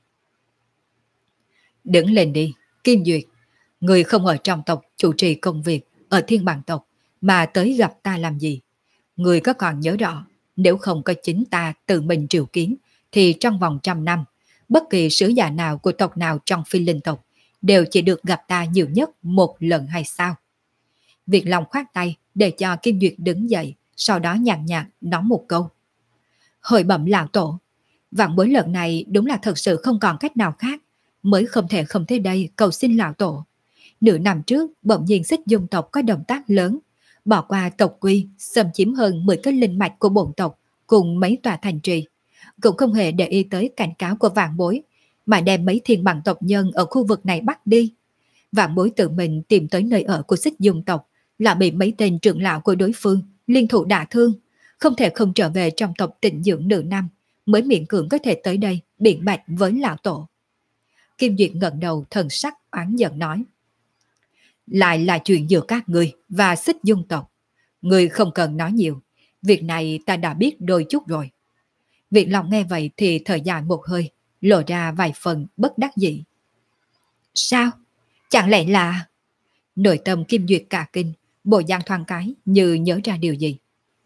Đứng lên đi, Kim Duyệt. Người không ở trong tộc chủ trì công việc ở Thiên Bằng tộc mà tới gặp ta làm gì? Người có còn nhớ rõ, nếu không có chính ta tự mình triệu kiến, thì trong vòng 100 năm, bất kỳ sứ giả nào của tộc nào trong Phi Linh tộc đều chỉ được gặp ta nhiều nhất một lần hay sao? Việt Long khoát tay để cho Kim Duyệt đứng dậy, sau đó nhàn nhạt nói một câu. Hồi bẩm lão tổ, vạn bối lần này đúng là thật sự không còn cách nào khác, mới không thể không tới đây cầu xin lão tổ. Nửa năm trước, bỗng nhiên Xích Dung tộc có động tác lớn, bỏ qua tộc quy, xâm chiếm hơn 10 cái linh mạch của bổn tộc cùng mấy tòa thành trì. Cũng không hề để ý tới cảnh cáo của vạn bối, mà đem mấy thiên bằng tộc nhân ở khu vực này bắt đi. Vạn bối tự mình tìm tới nơi ở của Xích Dung tộc, là bị mấy tên trưởng lão của đối phương liên thủ đả thương, không thể không trở về trong tộc tịnh dưỡng nửa năm, mới miễn cưỡng có thể tới đây biện bạch với lão tổ. Kim Duyệt ngẩng đầu thần sắc oán giận nói. Lại là chuyện giữa các người và Xích Dung tộc. Người không cần nói nhiều, việc này ta đã biết đôi chút rồi. Viện Long nghe vậy thì thở dài một hơi, lộ ra vài phần bất đắc dĩ. Sao? Chẳng lẽ là... Nội tâm Kim Duyệt cả kinh, bộ dạng thoáng cái như nhớ ra điều gì.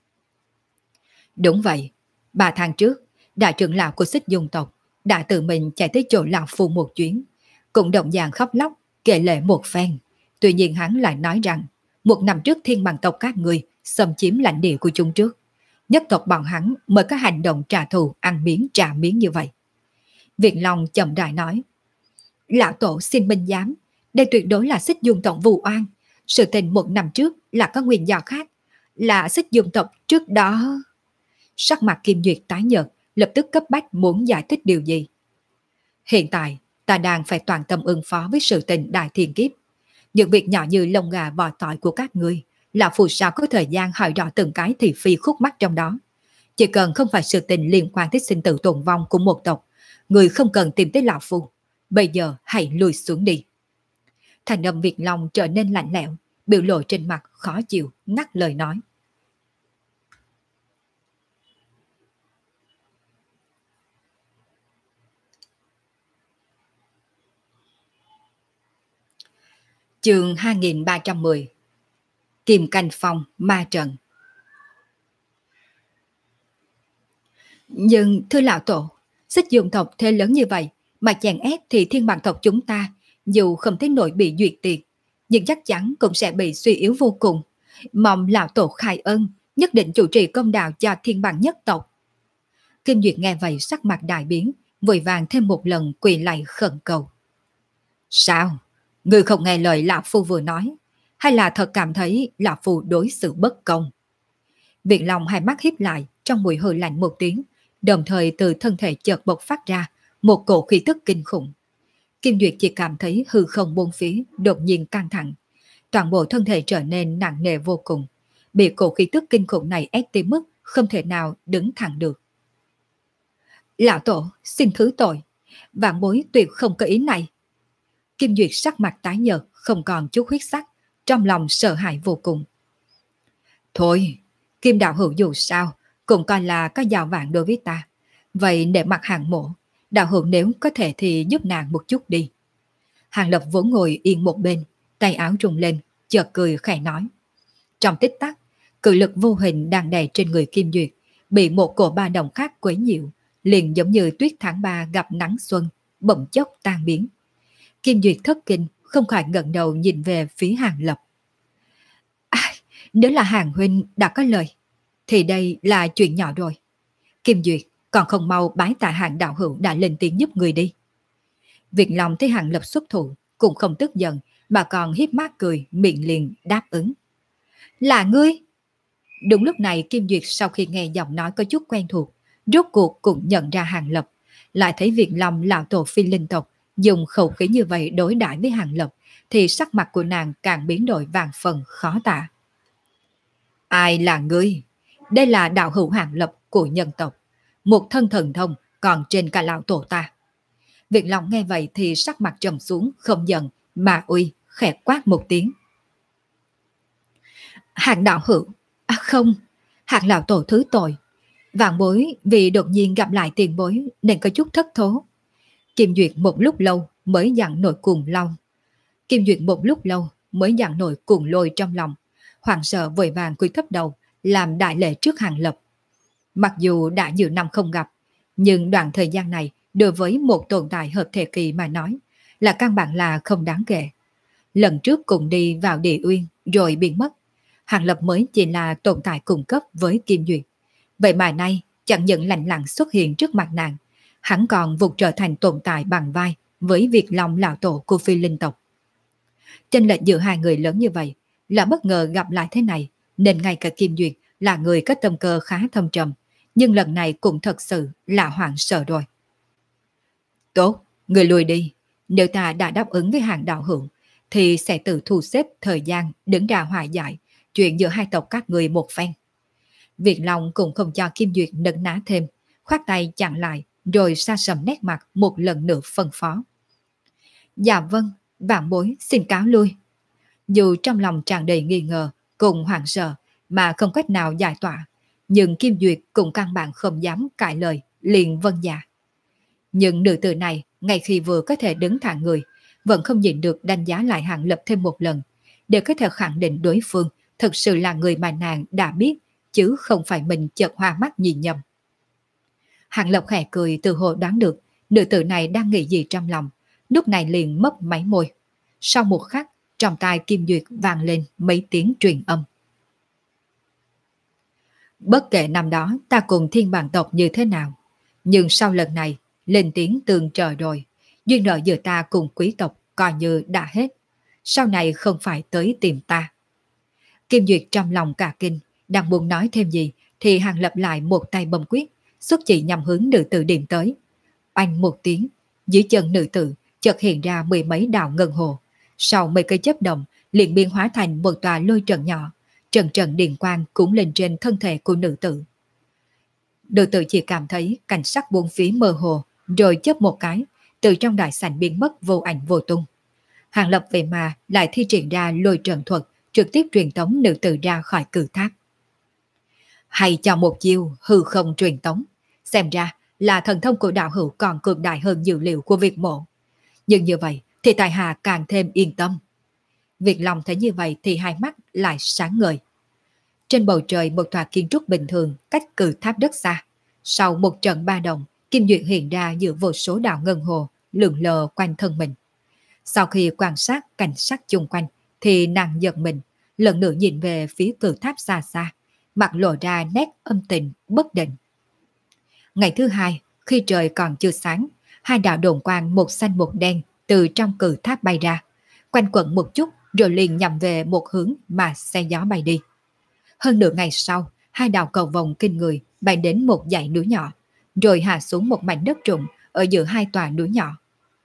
Đúng vậy, 3 tháng trước, đại trưởng lão của Xích Dung tộc đã tự mình chạy tới chỗ lão phu một chuyến, cũng động dạng khóc lóc, kể lệ một phen. Tuy nhiên hắn lại nói rằng, 1 năm trước thiên bằng tộc các người xâm chiếm lãnh địa của chúng trước, nhất tộc bọn hắn mới có hành động trả thù ăn miếng trả miếng như vậy. Viện Long chậm rãi nói, lão tổ xin minh giám, đây tuyệt đối là Xích Dung tộc vu oan. Sự tình 1 năm trước là có nguyên do khác, là Xích Dung tộc trước đó... Sắc mặt Kim Duyệt tái nhợt, lập tức cấp bách muốn giải thích điều gì. Hiện tại, ta đang phải toàn tâm ứng phó với sự tình đại thiên kiếp. Những việc nhỏ như lông gà vò tỏi của các ngươi, lão phù sao có thời gian hỏi rõ từng cái thị phi khúc mắc trong đó. Chỉ cần không phải sự tình liên quan tới sinh tử tồn vong của một tộc, người không cần tìm tới lão phù. Bây giờ hãy lùi xuống đi. Thành âm Việt Long trở nên lạnh lẽo, biểu lộ trên mặt khó chịu, ngắt lời nói. Chương 2310 Kim Canh Phong Ma Trận. Nhưng thưa lão tổ, Xích Dung tộc thế lớn như vậy mà chèn ép thì thiên bằng tộc chúng ta dù không thấy nổi bị duyệt tiệt, nhưng chắc chắn cũng sẽ bị suy yếu vô cùng. Mong lão tổ khai ân, nhất định chủ trì công đạo cho thiên bằng nhất tộc. Kim Duyệt nghe vậy sắc mặt đại biến, vội vàng thêm một lần quỳ lạy khẩn cầu. Sao? Ngươi không nghe lời lão phu vừa nói, hay là thật cảm thấy lão phu đối xử bất công? Viện Long hai mắt híp lại, trong mũi hơi lạnh một tiếng, đồng thời từ thân thể chợt bộc phát ra một cổ khí tức kinh khủng. Kim Duyệt chỉ cảm thấy hư không bốn phía đột nhiên căng thẳng, toàn bộ thân thể trở nên nặng nề vô cùng, bị cổ khí tức kinh khủng này ép tới mức không thể nào đứng thẳng được. Lão tổ, xin thứ tội, vạn bối tuyệt không có ý này. Kim Duyệt sắc mặt tái nhợt, không còn chút huyết sắc, trong lòng sợ hãi vô cùng. Thôi, Kim đạo hữu dù sao cũng coi là có giao vạn đối với ta. Vậy để mặt Hàng Mộ, đạo hữu nếu có thể thì giúp nàng một chút đi. Hàng Lập vốn ngồi yên một bên, tay áo rung lên, chợt cười khẽ nói. Trong tích tắc, cự lực vô hình đang đè trên người Kim Duyệt, bị một cổ ba động khác quấy nhiễu, liền giống như tuyết tháng 3 gặp nắng xuân, bỗng chốc tan biến. Kim Duyệt thất kinh, không khỏi ngẩng đầu nhìn về phía Hàng Lập. Nếu là Hàng huynh đã có lời, thì đây là chuyện nhỏ rồi. Kim Duyệt, còn không mau bái tạ Hàng đạo hữu đã lên tiếng giúp người đi. Việt Long thấy Hàng Lập xuất thủ, cũng không tức giận, mà còn hiếp mắt cười, miệng liền đáp ứng. Là ngươi? Đúng lúc này Kim Duyệt sau khi nghe giọng nói có chút quen thuộc, rốt cuộc cũng nhận ra Hàng Lập, lại thấy Việt Long lão tổ Phi Linh tộc dùng khẩu khí như vậy đối đãi với Hàng Lập, thì sắc mặt của nàng càng biến đổi vàng phần khó tả. Ai là ngươi? Đây là đạo hữu Hàng Lập của nhân tộc, một thân thần thông còn trên cả lão tổ ta. Việt Long nghe vậy thì sắc mặt trầm xuống, không giận mà uy, khẽ quát một tiếng. Hàng đạo hữu, không, Hàng lão tổ thứ tội. Vạn bối vì đột nhiên gặp lại tiền bối nên có chút thất thố. Kim Duyệt một lúc lâu mới dặn nổi cuồng long. Kim Duyệt một lúc lâu mới dặn nổi cuồng lôi trong lòng. Hoàng sợ vội vàng cúi thấp đầu làm đại lễ trước Hàng Lập. Mặc dù đã nhiều năm không gặp, nhưng đoạn thời gian này đối với một tồn tại hợp thể kỳ mà nói là căn bản là không đáng kể. Lần trước cùng đi vào địa uyên rồi biến mất, Hàng Lập mới chỉ là tồn tại cùng cấp với Kim Duyệt. Vậy mà nay chẳng những lạnh lặng xuất hiện trước mặt nàng, hắn còn vụt trở thành tồn tại bằng vai với Việt Long lão tổ của phi linh tộc. Chênh lệch giữa hai người lớn như vậy là bất ngờ gặp lại thế này, nên ngay cả Kim Duyệt là người có tâm cơ khá thâm trầm, nhưng lần này cũng thật sự là hoảng sợ rồi. Tốt, người lùi đi. Nếu ta đã đáp ứng với Hàng đạo hữu, thì sẽ tự thu xếp thời gian đứng ra hòa giải chuyện giữa hai tộc các người một phen. Việt Long cũng không cho Kim Duyệt nấn ná thêm, khoát tay chặn lại rồi sa sầm nét mặt một lần nữa phân phó. Dạ vâng, vạn bối xin cáo lui. Dù trong lòng tràn đầy nghi ngờ cùng hoảng sợ mà không cách nào giải tỏa, nhưng Kim Duyệt cũng căn bản không dám cãi lời, liền vâng dạ. Nhưng nữ tử này ngay khi vừa có thể đứng thẳng người, vẫn không nhịn được đánh giá lại Hàng Lập thêm một lần, để có thể khẳng định đối phương thực sự là người mà nàng đã biết, chứ không phải mình chợt hoa mắt nhìn nhầm. Hàng Lập khẽ cười, từ hồ đoán được nữ tử này đang nghĩ gì trong lòng, lúc này liền mấp máy môi. Sau một khắc, trong tai Kim Duyệt vang lên mấy tiếng truyền âm. Bất kể năm đó ta cùng thiên bản tộc như thế nào, nhưng sau lần này lên tiếng tường trời rồi, duyên nợ giữa ta cùng quý tộc coi như đã hết, sau này không phải tới tìm ta. Kim Duyệt trong lòng cả kinh, đang muốn nói thêm gì thì Hàng Lập lại một tay bấm quyết, xuất chỉ nhằm hướng nữ tử điểm tới. Oanh một tiếng, dưới chân nữ tử chợt hiện ra mười mấy đạo ngân hồ, sau mấy cây chớp động liền biến hóa thành một tòa lôi trận nhỏ, trần trần điện quang cũng lên trên thân thể của nữ tử. Nữ tử chỉ cảm thấy cảnh sắc bốn phía mơ hồ, rồi chớp một cái, từ trong đại sảnh biến mất vô ảnh vô tung. Hàng Lập về mà lại thi triển ra lôi trận thuật, trực tiếp truyền tống nữ tử ra khỏi cử tháp. Hay cho một chiêu hư không truyền tống, xem ra là thần thông của đạo hữu còn cường đại hơn dữ liệu của Việt mộ. Nhưng như vậy thì tài hạ càng thêm yên tâm. Việt Long thấy như vậy thì hai mắt lại sáng ngời. Trên bầu trời một tòa kiến trúc bình thường cách cử tháp đất xa. Sau một trận ba động, Kim Duyệt hiện ra giữa vô số đạo ngân hồ lượn lờ quanh thân mình. Sau khi quan sát cảnh sắc chung quanh thì nàng giật mình, lần nữa nhìn về phía cử tháp xa xa, mặt lộ ra nét âm tình bất định. Ngày thứ hai, khi trời còn chưa sáng, hai đạo đồn quang một xanh một đen từ trong cử tháp bay ra, quanh quẩn một chút rồi liền nhằm về một hướng mà xe gió bay đi. Hơn nửa ngày sau, hai đạo cầu vồng kinh người bay đến một dãy núi nhỏ, rồi hạ xuống một mảnh đất trũng ở giữa hai tòa núi nhỏ.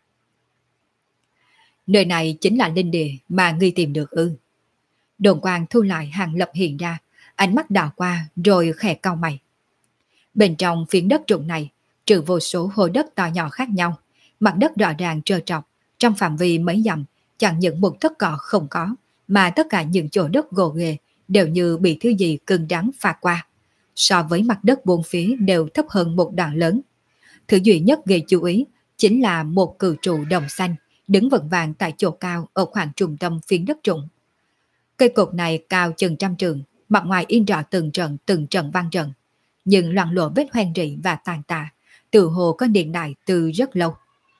Nơi này chính là linh địa mà ngươi tìm được ư? Đồn quang thu lại, Hàng Lập hiện ra, ánh mắt đảo qua rồi khẽ cau mày. Bên trong phiến đất trũng này, trừ vô số hồ đất to nhỏ khác nhau, mặt đất rõ ràng trơ trọc, trong phạm vi mấy dặm, chẳng những một tấc cỏ không có, mà tất cả những chỗ đất gồ ghề đều như bị thứ gì cứng rắn phạt qua. So với mặt đất bốn phía đều thấp hơn một đoạn lớn. Thứ duy nhất gây chú ý chính là một cự trụ đồng xanh đứng vững vàng tại chỗ cao ở khoảng trung tâm phiến đất trũng. Cây cột này cao chừng trăm trượng, mặt ngoài in rõ từng trận văn trận, nhưng loang lộ vết hoen rỉ và tàn tạ, tự hồ có niên đại từ rất lâu.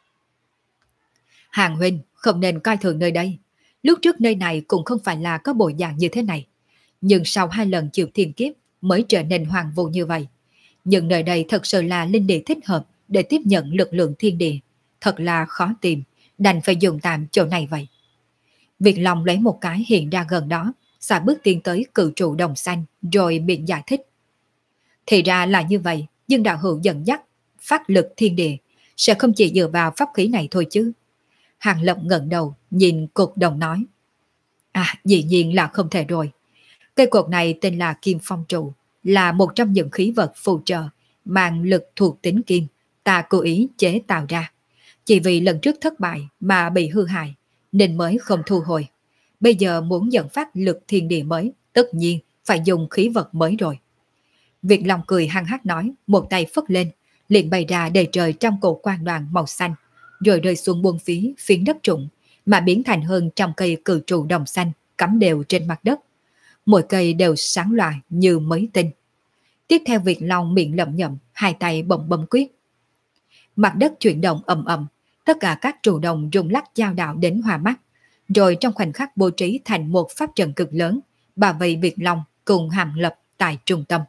Hàng huynh không nên coi thường nơi đây. Lúc trước nơi này cũng không phải là có bộ dạng như thế này, nhưng sau hai lần chịu thiên kiếp mới trở nên hoàng vu như vậy. Nhưng nơi đây thật sự là linh địa thích hợp để tiếp nhận lực lượng thiên địa, thật là khó tìm, đành phải dùng tạm chỗ này vậy. Việt Long lấy một cái hiện ra gần đó, xả bước tiến tới cự trụ đồng xanh, rồi miệng giải thích. Thì ra là như vậy, nhưng đạo hữu dẫn dắt, phát lực thiên địa, sẽ không chỉ dựa vào pháp khí này thôi chứ. Hàng Lập ngẩng đầu, nhìn cột đồng nói. À, dĩ nhiên là không thể rồi. Cây cột này tên là Kim Phong Trụ, là một trong những khí vật phù trợ, mang lực thuộc tính kim, ta cố ý chế tạo ra. Chỉ vì lần trước thất bại mà bị hư hại, nên mới không thu hồi. Bây giờ muốn dẫn phát lực thiên địa mới, tất nhiên phải dùng khí vật mới rồi. Việt Long cười hăng hắc nói, một tay phất lên, liền bay ra đầy trời trong cổ quang đoàn màu xanh, rồi rơi xuống buông phí phiến đất trũng, mà biến thành hơn trăm cây cự trụ đồng xanh cắm đều trên mặt đất. Mỗi cây đều sáng loà như mấy tinh. Tiếp theo Việt Long miệng lẩm nhẩm, hai tay bấm bấm quyết. Mặt đất chuyển động ầm ầm, tất cả các trụ đồng rung lắc dao đạo đến hoa mắt, rồi trong khoảnh khắc bố trí thành một pháp trận cực lớn, bảo vệ Việt Long cùng Hàm Lập tại trung tâm.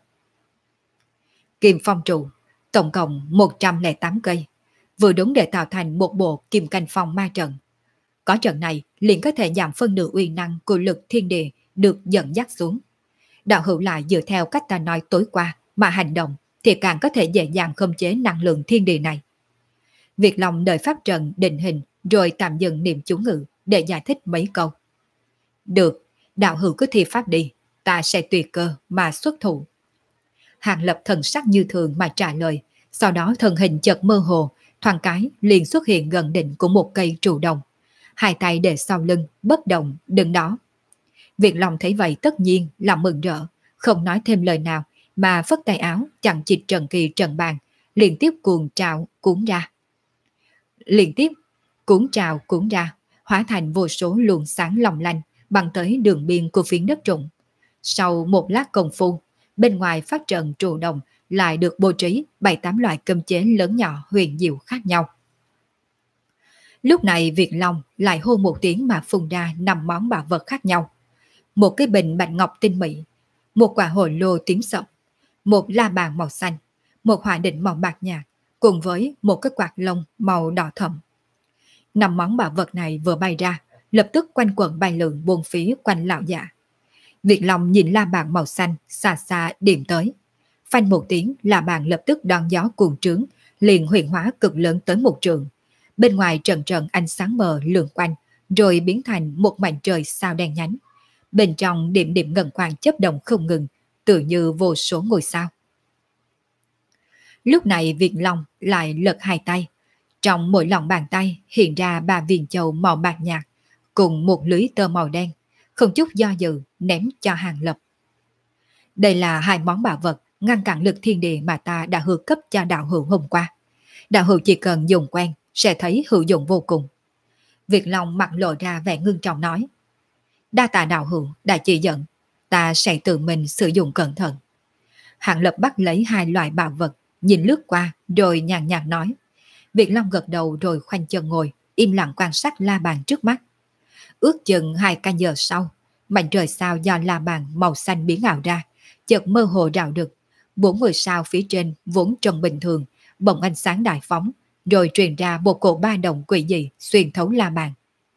Kim phong trụ, tổng cộng 108 cây, vừa đúng để tạo thành một bộ kim canh phong ma trận. Có trận này liền có thể giảm phân nửa uy năng của lực thiên địa được dẫn dắt xuống. Đạo hữu lại dựa theo cách ta nói tối qua mà hành động thì càng có thể dễ dàng khống chế năng lượng thiên địa này. Việt Long đợi pháp trận định hình rồi tạm dừng niệm chú ngữ để giải thích mấy câu. Được, đạo hữu cứ thi pháp đi, ta sẽ tùy cơ mà xuất thủ. Hàng Lập thần sắc như thường mà trả lời, sau đó thân hình chợt mơ hồ, thoáng cái liền xuất hiện gần đỉnh của một cây trụ đồng. Hai tay để sau lưng, bất động, đứng đó. Việt Long thấy vậy tất nhiên là mừng rỡ, không nói thêm lời nào mà phất tay áo chặn chịt Trần Kỳ trần bàn, liên tiếp cuồng trào cuốn ra. Liên tiếp cuốn trào cuốn ra, hóa thành vô số luồng sáng long lanh băng tới đường biên của phiến đất trũng. Sau một lát công phu, bên ngoài pháp trận trụ đồng lại được bố trí 7-8 loại cấm chế lớn nhỏ huyền diệu khác nhau. Lúc này Việt Long lại hô một tiếng mà phun ra 5 món bảo vật khác nhau. Một cái bình bạch ngọc tinh mỹ, một quả hồ lô tím sậm, một la bàn màu xanh, một hỏa định màu bạc nhạt, cùng với một cái quạt lông màu đỏ thẫm. 5 món bảo vật này vừa bay ra, lập tức quanh quẩn bay lượn buông phía quanh lão giả. Việt Long nhìn la bàn màu xanh xa xa điểm tới. Phanh một tiếng, la bàn lập tức đón gió cuồng trướng, liền huyền hóa cực lớn tới một trường. Bên ngoài trận trận ánh sáng mờ lượn quanh, rồi biến thành một mảnh trời sao đen nhánh. Bên trong điểm điểm ngân quang chớp động không ngừng, tựa như vô số ngôi sao. Lúc này Việt Long lại lật hai tay. Trong mỗi lòng bàn tay hiện ra 3 viên châu màu bạc nhạt, cùng một lưới tơ màu đen, không chút do dự ném cho Hàng Lập. Đây là 2 món bảo vật ngăn cản lực thiên địa mà ta đã hứa cấp cho đạo hữu hôm qua. Đạo hữu chỉ cần dùng quen sẽ thấy hữu dụng vô cùng. Việt Long mặt lộ ra vẻ ngưng trọng nói. Đa tạ đạo hữu đã chỉ dẫn, ta sẽ tự mình sử dụng cẩn thận. Hàng Lập bắt lấy 2 loại bảo vật, nhìn lướt qua rồi nhàn nhạt nói. Việt Long gật đầu rồi khoanh chân ngồi, im lặng quan sát la bàn trước mắt. Ước chừng 2 canh giờ sau, mảnh trời sao do la bàn màu xanh biến ảo ra, chợt mơ hồ rạo rực. 4 ngôi sao phía trên vốn trông bình thường, bỗng ánh sáng đại phóng, rồi truyền ra một cổ ba động quỷ dị xuyên thấu la bàn.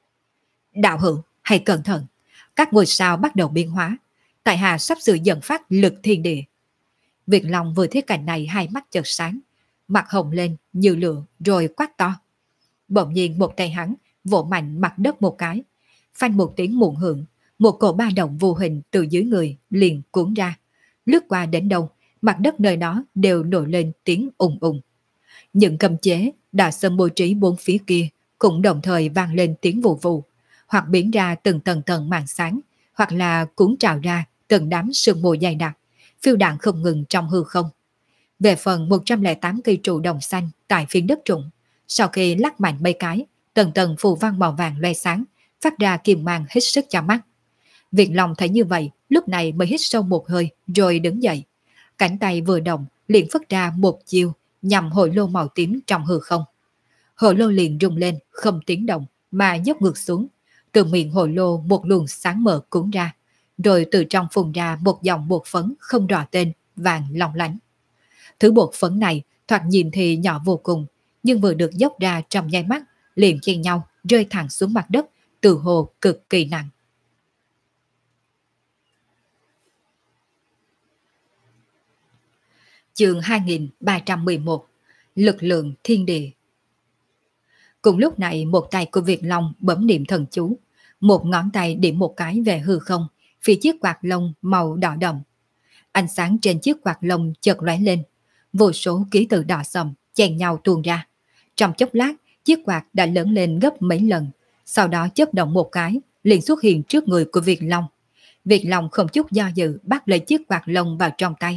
Đạo hữu, hãy cẩn thận, các ngôi sao bắt đầu biến hóa, tại hạ sắp sửa dẫn phát lực thiên địa. Việt Long vừa thấy cảnh này hai mắt chợt sáng, mặt hồng lên như lửa rồi quát to. Bỗng nhiên một tay hắn vỗ mạnh mặt đất một cái, phanh một tiếng muộn hưởng, một cổ ba động vô hình từ dưới người liền cuốn ra, lướt qua đến đâu, mặt đất nơi đó đều nổi lên tiếng ùng ùng. Những cấm chế đã sớm bố trí 4 phía kia cũng đồng thời vang lên tiếng vù vù, hoặc biến ra từng tầng tầng màn sáng, hoặc là cuốn trào ra từng đám sương mù dày đặc, phiêu đạn không ngừng trong hư không. Về phần 108 cây trụ đồng xanh tại phiến đất trũng, sau khi lắc mạnh mấy cái, tầng tầng phù văn màu vàng loe sáng, phát ra kiềm mang hết sức cho mắt. Việt Long thấy như vậy, lúc này mới hít sâu một hơi rồi đứng dậy. Cánh tay vừa động, liền phất ra một chiêu nhằm hồ lô màu tím trong hư không. Hồ lô liền rung lên, không tiếng động mà dốc ngược xuống. Từ miệng hồ lô một luồng sáng mờ cuốn ra, rồi từ trong phun ra một dòng bột phấn không rõ tên, vàng long lánh. Thứ bột phấn này thoạt nhìn thì nhỏ vô cùng, nhưng vừa được dốc ra trong nháy mắt, liền chen nhau rơi thẳng xuống mặt đất, từ hồ cực kỳ nặng. Chương 2311, Lực lượng thiên địa. Cùng lúc này một tay của Việt Long bấm niệm thần chú, một ngón tay điểm một cái về hư không, phía chiếc quạt lông màu đỏ đậm. Ánh sáng trên chiếc quạt lông chợt lóe lên, vô số ký tự đỏ sầm chèn nhau tuôn ra. Trong chốc lát, chiếc quạt đã lớn lên gấp mấy lần, sau đó chớp động một cái, liền xuất hiện trước người của Việt Long. Việt Long không chút do dự bắt lấy chiếc quạt lông vào trong tay,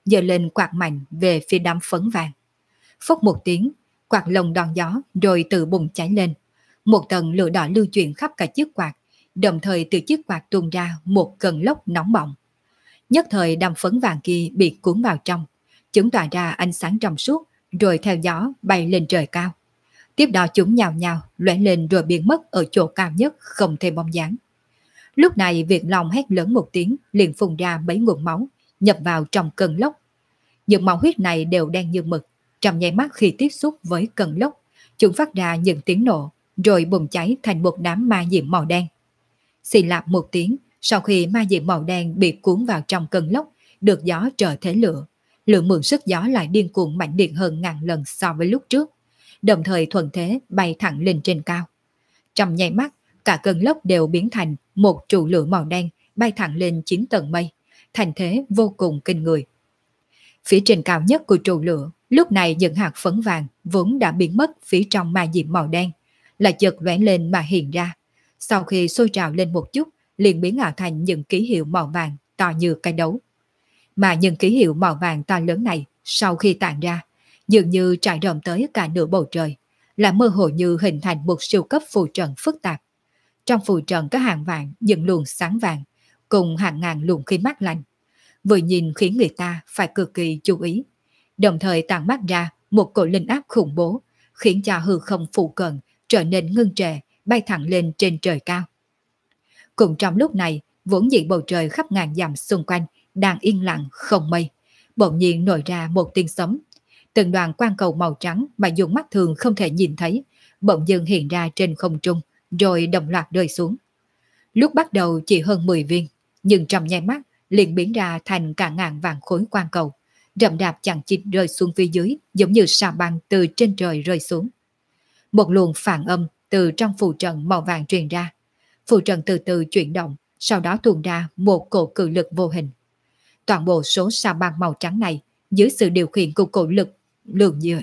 giơ lên quạt mạnh về phía đám phấn vàng. Phốc một tiếng, quạt lồng đòn gió rồi tự bùng cháy lên. Một tầng lửa đỏ lưu chuyển khắp cả chiếc quạt, đồng thời từ chiếc quạt tuôn ra một cơn lốc nóng bỏng. Nhất thời đám phấn vàng kia bị cuốn vào trong, chúng tỏa ra ánh sáng trong suốt, rồi theo gió bay lên trời cao. Tiếp đó chúng nhào nhào lóe lên rồi biến mất ở chỗ cao nhất không thêm bóng dáng. Lúc này Việt Long hét lớn một tiếng, liền phun ra mấy nguồn máu nhập vào trong cơn lốc. Những máu huyết này đều đen như mực, trong nháy mắt khi tiếp xúc với cơn lốc, chúng phát ra những tiếng nổ, rồi bùng cháy thành một đám ma diệm màu đen. Xì lạp một tiếng, sau khi ma diệm màu đen bị cuốn vào trong cơn lốc, được gió trở thế lửa, lượng mượn sức gió lại điên cuồng mạnh điện hơn ngàn lần so với lúc trước, đồng thời thuận thế bay thẳng lên trên cao. Trong nháy mắt, cả cơn lốc đều biến thành một trụ lửa màu đen bay thẳng lên 9 tầng mây, thành thế vô cùng kinh người. Phía trên cao nhất của trụ lửa, lúc này những hạt phấn vàng vốn đã biến mất phía trong ma diệm màu đen, lại chợt lóe lên mà hiện ra. Sau khi sôi trào lên một chút, liền biến ảo thành những ký hiệu màu vàng to như cái đấu. Mà những ký hiệu màu vàng to lớn này, sau khi tản ra, dường như trải rộng tới cả nửa bầu trời, là mơ hồ như hình thành một siêu cấp phù trận phức tạp. Trong phù trận có hàng vạn những luồng sáng vàng, cùng hàng ngàn luồng khí mát lạnh. Vừa nhìn khiến người ta phải cực kỳ chú ý. Đồng thời tản mát ra một cỗ linh áp khủng bố, khiến cho hư không phụ cận trở nên ngưng trệ, bay thẳng lên trên trời cao. Cùng trong lúc này, vốn dĩ bầu trời khắp ngàn dặm xung quanh đang yên lặng không mây, bỗng nhiên nổi ra một tiếng sấm. Từng đoàn quang cầu màu trắng mà dùng mắt thường không thể nhìn thấy, bỗng dưng hiện ra trên không trung, rồi đồng loạt rơi xuống. Lúc bắt đầu chỉ hơn 10 viên, nhưng trong nháy mắt liền biến ra thành cả ngàn vạn khối quang cầu, rậm rạp chằng chịt rơi xuống phía dưới, giống như sa băng từ trên trời rơi xuống. Một luồng phản âm từ trong phù trận màu vàng truyền ra. Phù trận từ từ chuyển động, sau đó tuôn ra một cổ cự lực vô hình. Toàn bộ số sa băng màu trắng này dưới sự điều khiển của cổ lực lượng như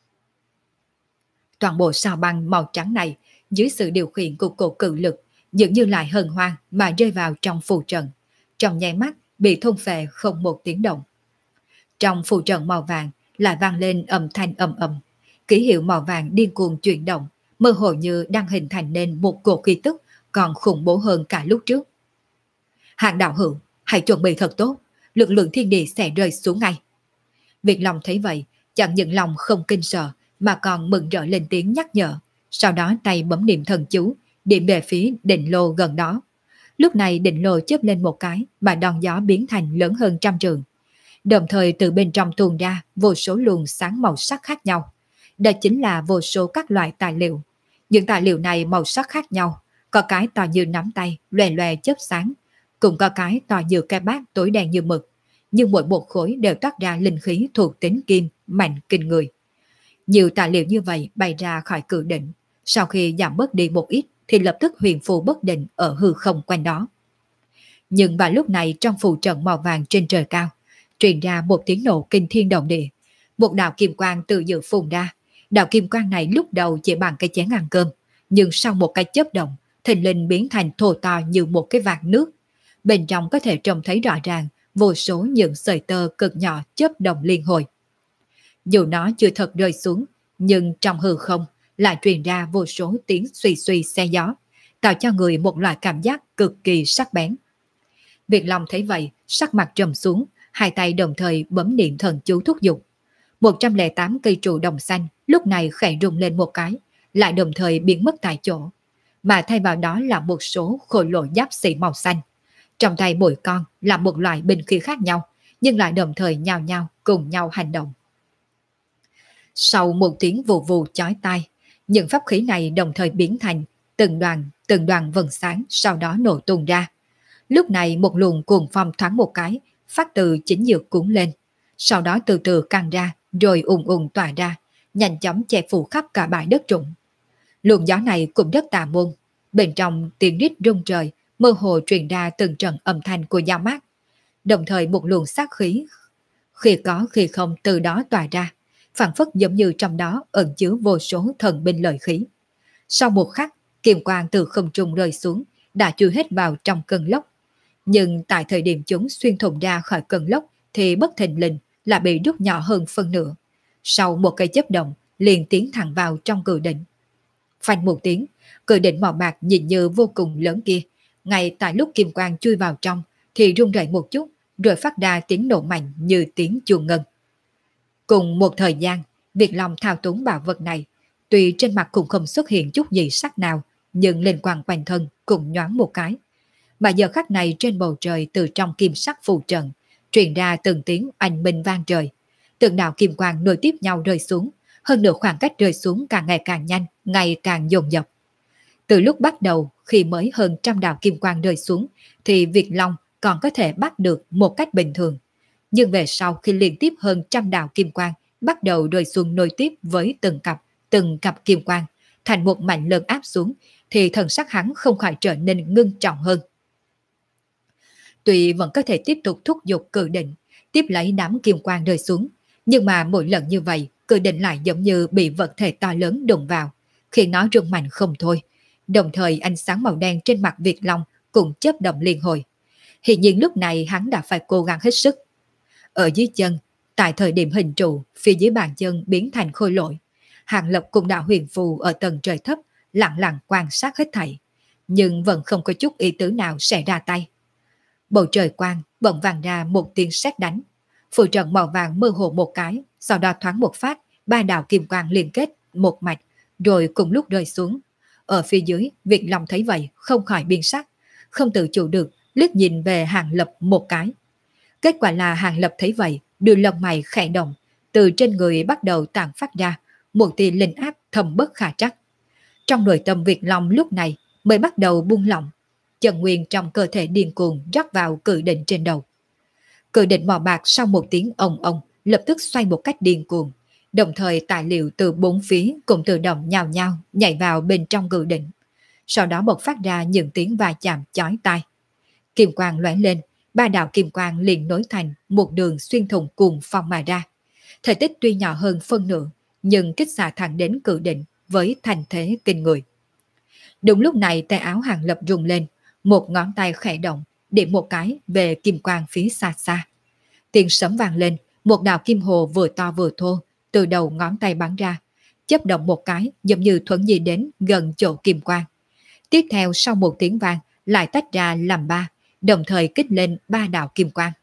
Toàn bộ sao băng màu trắng này dưới sự điều khiển của cổ cự lực dường như lại hân hoan mà rơi vào trong phù trận, trong nháy mắt bị thôn phệ không một tiếng động. Trong phù trận màu vàng lại vang lên âm thanh ầm ầm, ký hiệu màu vàng điên cuồng chuyển động, mơ hồ như đang hình thành nên một cổ khí tức còn khủng bố hơn cả lúc trước. Hạng đạo hữu, hãy chuẩn bị thật tốt, lực lượng thiên địa sẽ rơi xuống ngay. Việt Long thấy vậy, chẳng những lòng không kinh sợ mà còn mừng rỡ lên tiếng nhắc nhở, sau đó tay bấm niệm thần chú, điểm về phía đỉnh lô gần đó. Lúc này đỉnh lô chớp lên một cái mà đòn gió biến thành lớn hơn 100 trượng. Đồng thời từ bên trong tuôn ra vô số luồng sáng màu sắc khác nhau. Đó chính là vô số các loại tài liệu. Những tài liệu này màu sắc khác nhau, có cái to như nắm tay, lòe lòe chớp sáng, cũng có cái to như cái bát tối đen như mực, nhưng mỗi một khối đều toát ra linh khí thuộc tính kim mạnh kinh người. Nhiều tài liệu như vậy bay ra khỏi cự đỉnh, sau khi giảm bớt đi một ít thì lập tức huyền phù bất định ở hư không quanh đó. Nhưng vào lúc này trong phù trận màu vàng trên trời cao, truyền ra một tiếng nổ kinh thiên động địa. Một đạo kim quang từ giữa phun ra. Đạo kim quang này lúc đầu chỉ bằng cái chén ăn cơm, nhưng sau một cái chớp động, thình lình biến thành thô to như một cái vạc nước. Bên trong có thể trông thấy rõ ràng vô số những sợi tơ cực nhỏ chớp động liên hồi. Dù nó chưa thật rơi xuống, nhưng trong hư không lại truyền ra vô số tiếng suy suy xe gió, tạo cho người một loại cảm giác cực kỳ sắc bén. Việt Long thấy vậy, sắc mặt trầm xuống, hai tay đồng thời bấm niệm thần chú thúc giục. 108 cây trụ đồng xanh lúc này khẽ rung lên một cái, lại đồng thời biến mất tại chỗ, mà thay vào đó là một số khối lỗi giáp xị màu xanh. Trong tay mỗi con là một loại binh khí khác nhau, nhưng lại đồng thời nhao nhao cùng nhau hành động. Sau một tiếng vù vù chói tai, những pháp khí này đồng thời biến thành từng đoàn vầng sáng, sau đó nổ tung ra. Lúc này một luồng cuồng phong thoáng một cái, phát từ chính giữa cuốn lên, sau đó từ từ căng ra, rồi ùn ùn tỏa ra, nhanh chóng che phủ khắp cả bãi đất trũng. Luồng gió này cũng rất tà môn, bên trong tiếng rít rung trời, mơ hồ truyền ra từng trận âm thanh của dao mát. Đồng thời một luồng sát khí, khi có khi không từ đó tỏa ra, phảng phất giống như trong đó ẩn chứa vô số thần binh lợi khí. Sau một khắc, kim quang từ không trung rơi xuống, đã chui hết vào trong cơn lốc. Nhưng tại thời điểm chúng xuyên thủng ra khỏi cơn lốc thì bất thình lình, là bị rút nhỏ hơn phân nửa. Sau một cây chớp động, liền tiến thẳng vào trong cự định. Phanh một tiếng, cự định màu bạc nhìn như vô cùng lớn kia, ngay tại lúc kim quang chui vào trong thì rung rẩy một chút, rồi phát ra tiếng nổ mạnh như tiếng chuông ngân. Cùng một thời gian, Việt Long thao túng bảo vật này, tuy trên mặt cũng không xuất hiện chút gì sắc nào, nhưng lên quang quanh thân cũng nhoáng một cái. Mà giờ khắc này trên bầu trời từ trong kim sắc phù trận, truyền ra từng tiếng oanh minh vang trời. Từng đạo kim quang nối tiếp nhau rơi xuống, hơn nữa khoảng cách rơi xuống càng ngày càng nhanh, ngày càng dồn dập. Từ lúc bắt đầu, khi mới hơn trăm đạo kim quang rơi xuống, thì Việt Long còn có thể bắt được một cách bình thường. Nhưng về sau khi liên tiếp hơn trăm đạo kim quang bắt đầu rơi xuống nối tiếp với từng cặp kim quang, thành một mạnh lớn áp xuống, thì thần sắc hắn không khỏi trở nên ngưng trọng hơn. Tuy vẫn có thể tiếp tục thúc giục cự định, tiếp lấy đám kim quang rơi xuống, nhưng mà mỗi lần như vậy, cự định lại giống như bị vật thể to lớn đụng vào, khiến nó rung mạnh không thôi. Đồng thời ánh sáng màu đen trên mặt Việt Long cũng chớp động liên hồi. Hiện nhiên lúc này hắn đã phải cố gắng hết sức. Ở dưới chân, tại thời điểm hình trụ, phía dưới bàn chân biến thành khôi lỗi, Hàng Lập cùng đạo huyền phù ở tầng trời thấp, lặng lặng quan sát hết thảy, nhưng vẫn không có chút ý tứ nào sẽ ra tay. Bầu trời quang bỗng vang ra một tiếng sét đánh, phù trận màu vàng mơ hồ một cái, sau đó thoáng một phát, ba đạo kim quang liên kết một mạch, rồi cùng lúc rơi xuống. Ở phía dưới, Việt Long thấy vậy không khỏi biến sắc, không tự chủ được liếc nhìn về Hàng Lập một cái. Kết quả là Hàng Lập thấy vậy, đưa lông mày khẽ động, từ trên người bắt đầu tản phát ra một tia linh áp thầm bất khả trắc. Trong nội tâm Việt Long lúc này mới bắt đầu buông lỏng, chân nguyên trong cơ thể điên cuồng rót vào cự định trên đầu. Cự định màu bạc sau một tiếng ong ong lập tức xoay một cách điên cuồng, đồng thời tài liệu từ bốn phía cũng tự động nhào nhào nhảy vào bên trong cự định. Sau đó bộc phát ra những tiếng va chạm chói tai. Kim quang lóe lên, ba đạo kim quang liền nối thành một đường xuyên thủng cuồng phong mà ra. Thể tích tuy nhỏ hơn phân nửa, nhưng kích xạ thẳng đến cự định với thành thế kinh người. Đúng lúc này tay áo Hàng Lập rung lên, một ngón tay khẽ động, điểm một cái về kim quang phía xa xa. Tiếng sấm vang lên, một đạo kim hồ vừa to vừa thô từ đầu ngón tay bắn ra, chớp động một cái giống như thuận di đến gần chỗ kim quang. Tiếp theo sau một tiếng vang lại tách ra làm ba, đồng thời kích lên ba đạo kim quang.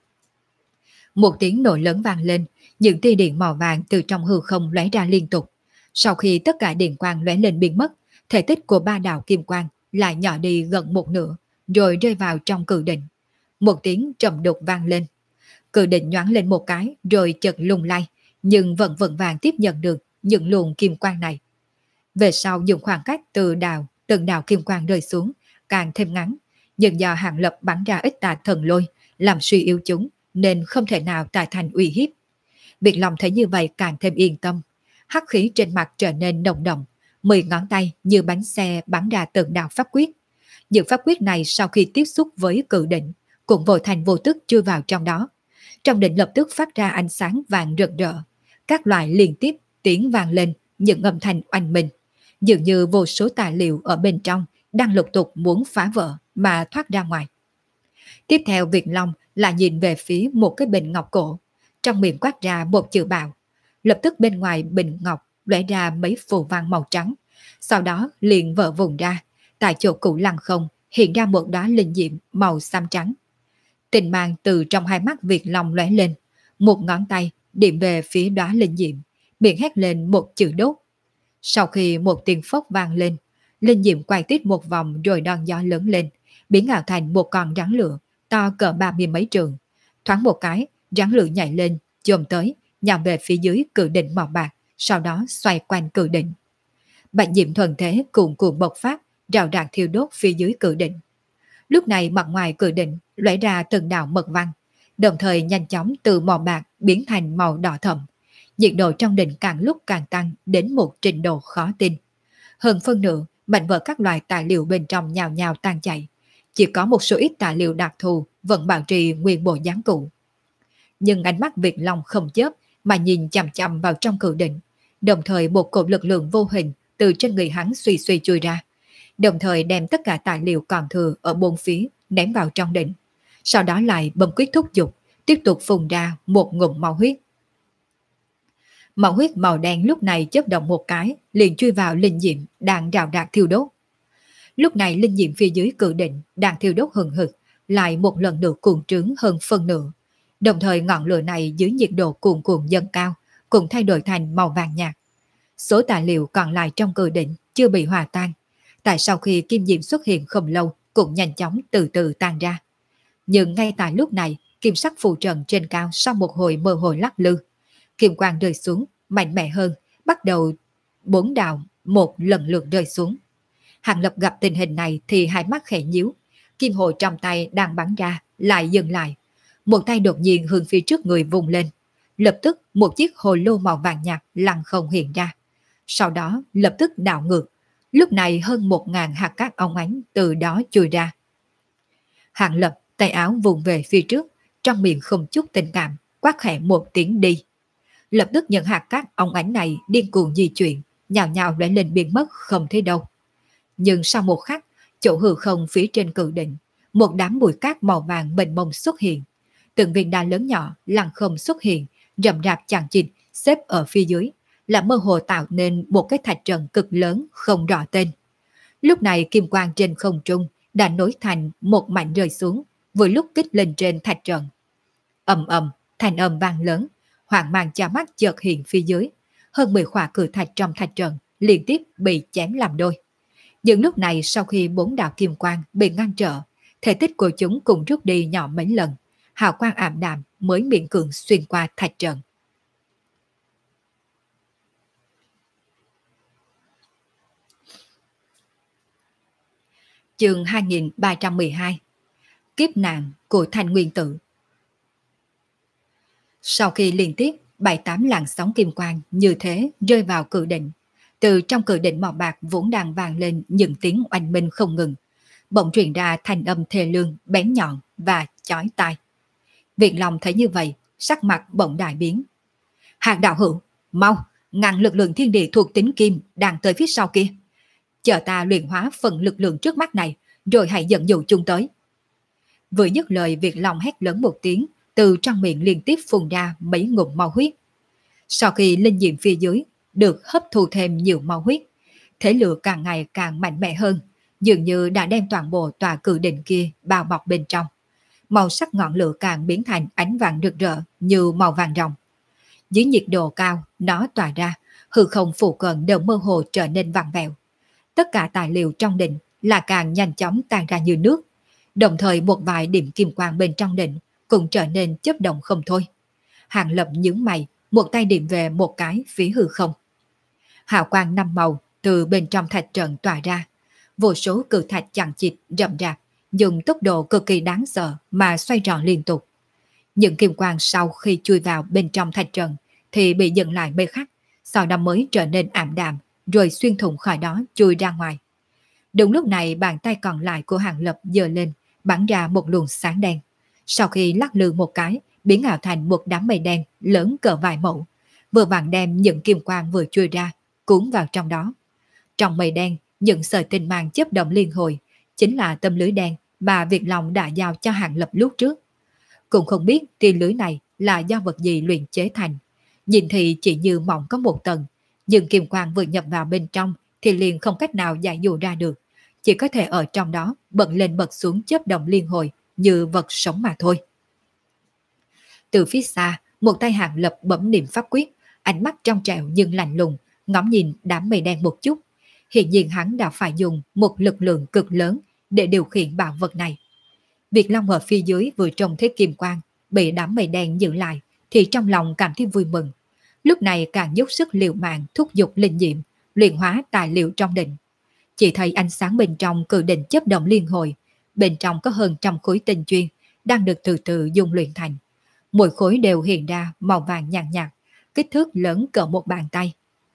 Một tiếng nổ lớn vang lên, những tia điện màu vàng từ trong hư không lóe ra liên tục. Sau khi tất cả điện quang lóe lên biến mất, thể tích của ba đạo kim quang lại nhỏ đi gần một nửa, rồi rơi vào trong cự định. Một tiếng trầm đục vang lên. Cự định nhoáng lên một cái, rồi chợt lung lay, nhưng vẫn vững vàng tiếp nhận được những luồng kim quang này. Về sau dùng khoảng cách từ từng đạo kim quang rơi xuống, càng thêm ngắn, nhưng do Hàng Lập bắn ra ít tà thần lôi, làm suy yếu chúng, nên không thể nào tạo thành uy hiếp. Việt Long thấy như vậy càng thêm yên tâm, hắc khí trên mặt trở nên nồng đậm, 10 ngón tay như bánh xe bắn ra từng đạo pháp quyết. Những pháp quyết này sau khi tiếp xúc với cự định, cũng vô thành vô tức chui vào trong đó. Trong định lập tức phát ra ánh sáng vàng rực rỡ, các loại liên tiếp tiếng vang lên, những âm thanh oanh minh, dường như vô số tài liệu ở bên trong đang lục tục muốn phá vỡ mà thoát ra ngoài. Tiếp theo Việt Long là nhìn về phía một cái bình ngọc cổ, trong miệng quát ra một chữ bạo. Lập tức bên ngoài bình ngọc lóe ra mấy phù văn màu trắng, sau đó liền vỡ vùng ra, tại chỗ cũ lăng không hiện ra một đóa linh diệm màu xám trắng. Tình mang từ trong hai mắt Việt Long lóe lên, một ngón tay điểm về phía đóa linh diệm, miệng hét lên một chữ đốt. Sau khi một tiếng phốc vang lên, linh diệm quay tít một vòng rồi đón gió lớn lên, biến ảo thành một con rắn lửa to cỡ 30 mấy trường. Thoáng một cái, rắn lửa nhảy lên, chồm tới, nhằm về phía dưới cự định màu bạc, sau đó xoay quanh cự định. Bạch diệm thuần thế cuồn cuộn bộc phát, rào rạc thiêu đốt phía dưới cự định. Lúc này mặt ngoài cự định lóe ra từng đạo mật văn, đồng thời nhanh chóng từ màu bạc biến thành màu đỏ thẫm. Nhiệt độ trong định càng lúc càng tăng đến một trình độ khó tin. Hơn phân nửa, mảnh vỡ các loại tài liệu bên trong nhào nhào tan chảy. Chỉ có một số ít tài liệu đặc thù vẫn bảo trì nguyên bộ dáng cũ. Nhưng ánh mắt Việt Long không chớp mà nhìn chằm chằm vào trong cự định, đồng thời một cột lực lượng vô hình từ trên người hắn suy suy chui ra, đồng thời đem tất cả tài liệu còn thừa ở bốn phía ném vào trong định. Sau đó lại bấm quyết thúc giục, tiếp tục phun ra một ngụm máu huyết. Máu huyết màu đen lúc này chớp động một cái, liền chui vào linh diệm đang rào rạc thiêu đốt. Lúc này linh diệm phía dưới cự định đang thiêu đốt hừng hực, lại một lần nữa cuồng trướng hơn phân nửa. Đồng thời ngọn lửa này dưới nhiệt độ cuồn cuộn dâng cao, cũng thay đổi thành màu vàng nhạt. Số tài liệu còn lại trong cự định chưa bị hòa tan, tại sau khi kim diệm xuất hiện không lâu cũng nhanh chóng từ từ tan ra. Nhưng ngay tại lúc này, kim sắc phù trần trên cao sau một hồi mơ hồ lắc lư, kim quang rơi xuống mạnh mẽ hơn, bắt đầu 4 đạo một lần lượt rơi xuống. Hàng Lập gặp tình hình này thì hai mắt khẽ nhíu, kim hồ trong tay đang bắn ra lại dừng lại, một tay đột nhiên hướng phía trước người vùng lên, lập tức một chiếc hồ lô màu vàng nhạt lăng không hiện ra, sau đó lập tức đảo ngược. Lúc này hơn 1000 hạt cát óng ánh từ đó chui ra. Hàng Lập tay áo vùng về phía trước, trong miệng không chút tình cảm, quát khẽ một tiếng đi. Lập tức những hạt cát óng ánh này điên cuồng di chuyển, nhào nhào lại lên biến mất không thấy đâu. Nhưng sau một khắc, chỗ hư không phía trên cự định, một đám bụi cát màu vàng mênh mông xuất hiện. Từng viên đá lớn nhỏ lặng không xuất hiện, rậm rạp chằng chịt xếp ở phía dưới, là mơ hồ tạo nên một cái thạch trận cực lớn không rõ tên. Lúc này kim quang trên không trung đã nối thành một mảnh rơi xuống, vừa lúc kích lên trên thạch trận. Ầm ầm, thanh âm vang lớn, hoang mang cha mắt chợt hiện phía dưới, hơn 10 khỏa cự thạch trong thạch trận liên tiếp bị chém làm đôi. Nhưng lúc này sau khi 4 đạo kim quang bị ngăn trở, thể tích của chúng cũng rút đi nhỏ mấy lần, hào quang ảm đạm mới miễn cưỡng xuyên qua thạch trận. Chương 2312 Kiếp nạn của Thanh Nguyên Tử. Sau khi liên tiếp 7-8 làn sóng kim quang như thế rơi vào cự định, từ trong cự định màu bạc vốn đang vang lên những tiếng oanh minh không ngừng, bỗng truyền ra thanh âm thê lương, bén nhọn và chói tai. Viện Long thấy như vậy, sắc mặt bỗng đại biến. Hạt đạo hữu, mau, ngăn lực lượng thiên địa thuộc tính kim đang tới phía sau kia. Chờ ta luyện hóa phần lực lượng trước mắt này, rồi hãy dẫn dụ chúng tới. Vừa dứt lời, Việt Long hét lớn một tiếng, từ trong miệng liên tiếp phun ra mấy ngụm máu huyết. Sau khi linh diệm phía dưới được hấp thu thêm nhiều máu huyết, thế lửa càng ngày càng mạnh mẽ hơn, dường như đã đem toàn bộ tòa cự định kia bao bọc bên trong. Màu sắc ngọn lửa càng biến thành ánh vàng rực rỡ như màu vàng ròng. Dưới nhiệt độ cao, nó tỏa ra, hư không phụ cận đều mơ hồ trở nên vàng vẹo. Tất cả tài liệu trong định là càng nhanh chóng tan ra như nước, đồng thời một vài điểm kim quang bên trong định cũng trở nên chớp động không thôi. Hàng Lập nhướng mày, một tay điểm về một cái phía hư không. Hào quang 5 màu từ bên trong thạch trận tỏa ra, vô số cự thạch chằng chịt rậm rạp, dùng tốc độ cực kỳ đáng sợ mà xoay tròn liên tục. Những kim quang sau khi chui vào bên trong thạch trận thì bị dừng lại mấy khắc, sau đó mới trở nên ảm đạm, rồi xuyên thủng khỏi đó chui ra ngoài. Đúng lúc này bàn tay còn lại của Hàng Lập giơ lên, bắn ra một luồng sáng đen. Sau khi lắc lư một cái, biến ảo thành một đám mây đen lớn cỡ vài mẫu, vừa vặn đem những kim quang vừa chui ra cuốn vào trong đó. Trong mây đen, những sợi tinh mang chớp động liên hồi, chính là tấm lưới đen mà Việt Long đã giao cho Hàng Lập lúc trước. Cũng không biết tia lưới này là do vật gì luyện chế thành, nhìn thì chỉ như mỏng có một tầng, nhưng kim quang vừa nhập vào bên trong thì liền không cách nào giải dụ ra được, chỉ có thể ở trong đó bật lên bật xuống chớp động liên hồi như vật sống mà thôi. Từ phía xa, một tay Hàng Lập bấm niệm pháp quyết, ánh mắt trong trẻo nhưng lạnh lùng, ngắm nhìn đám mây đen một chút. Hiện nhiên hắn đã phải dùng một lực lượng cực lớn để điều khiển bảo vật này. Việt Long ở phía dưới vừa trông thấy kim quang bị đám mây đen giữ lại thì trong lòng cảm thấy vui mừng. Lúc này càng dốc sức liều mạng thúc giục linh diệm, luyện hóa tài liệu trong định. Chỉ thấy ánh sáng bên trong cự định chớp động liên hồi, bên trong có hơn trăm khối tinh chuyên đang được từ từ dung luyện thành. Mỗi khối đều hiện ra màu vàng nhàn nhạt, kích thước lớn cỡ một bàn tay.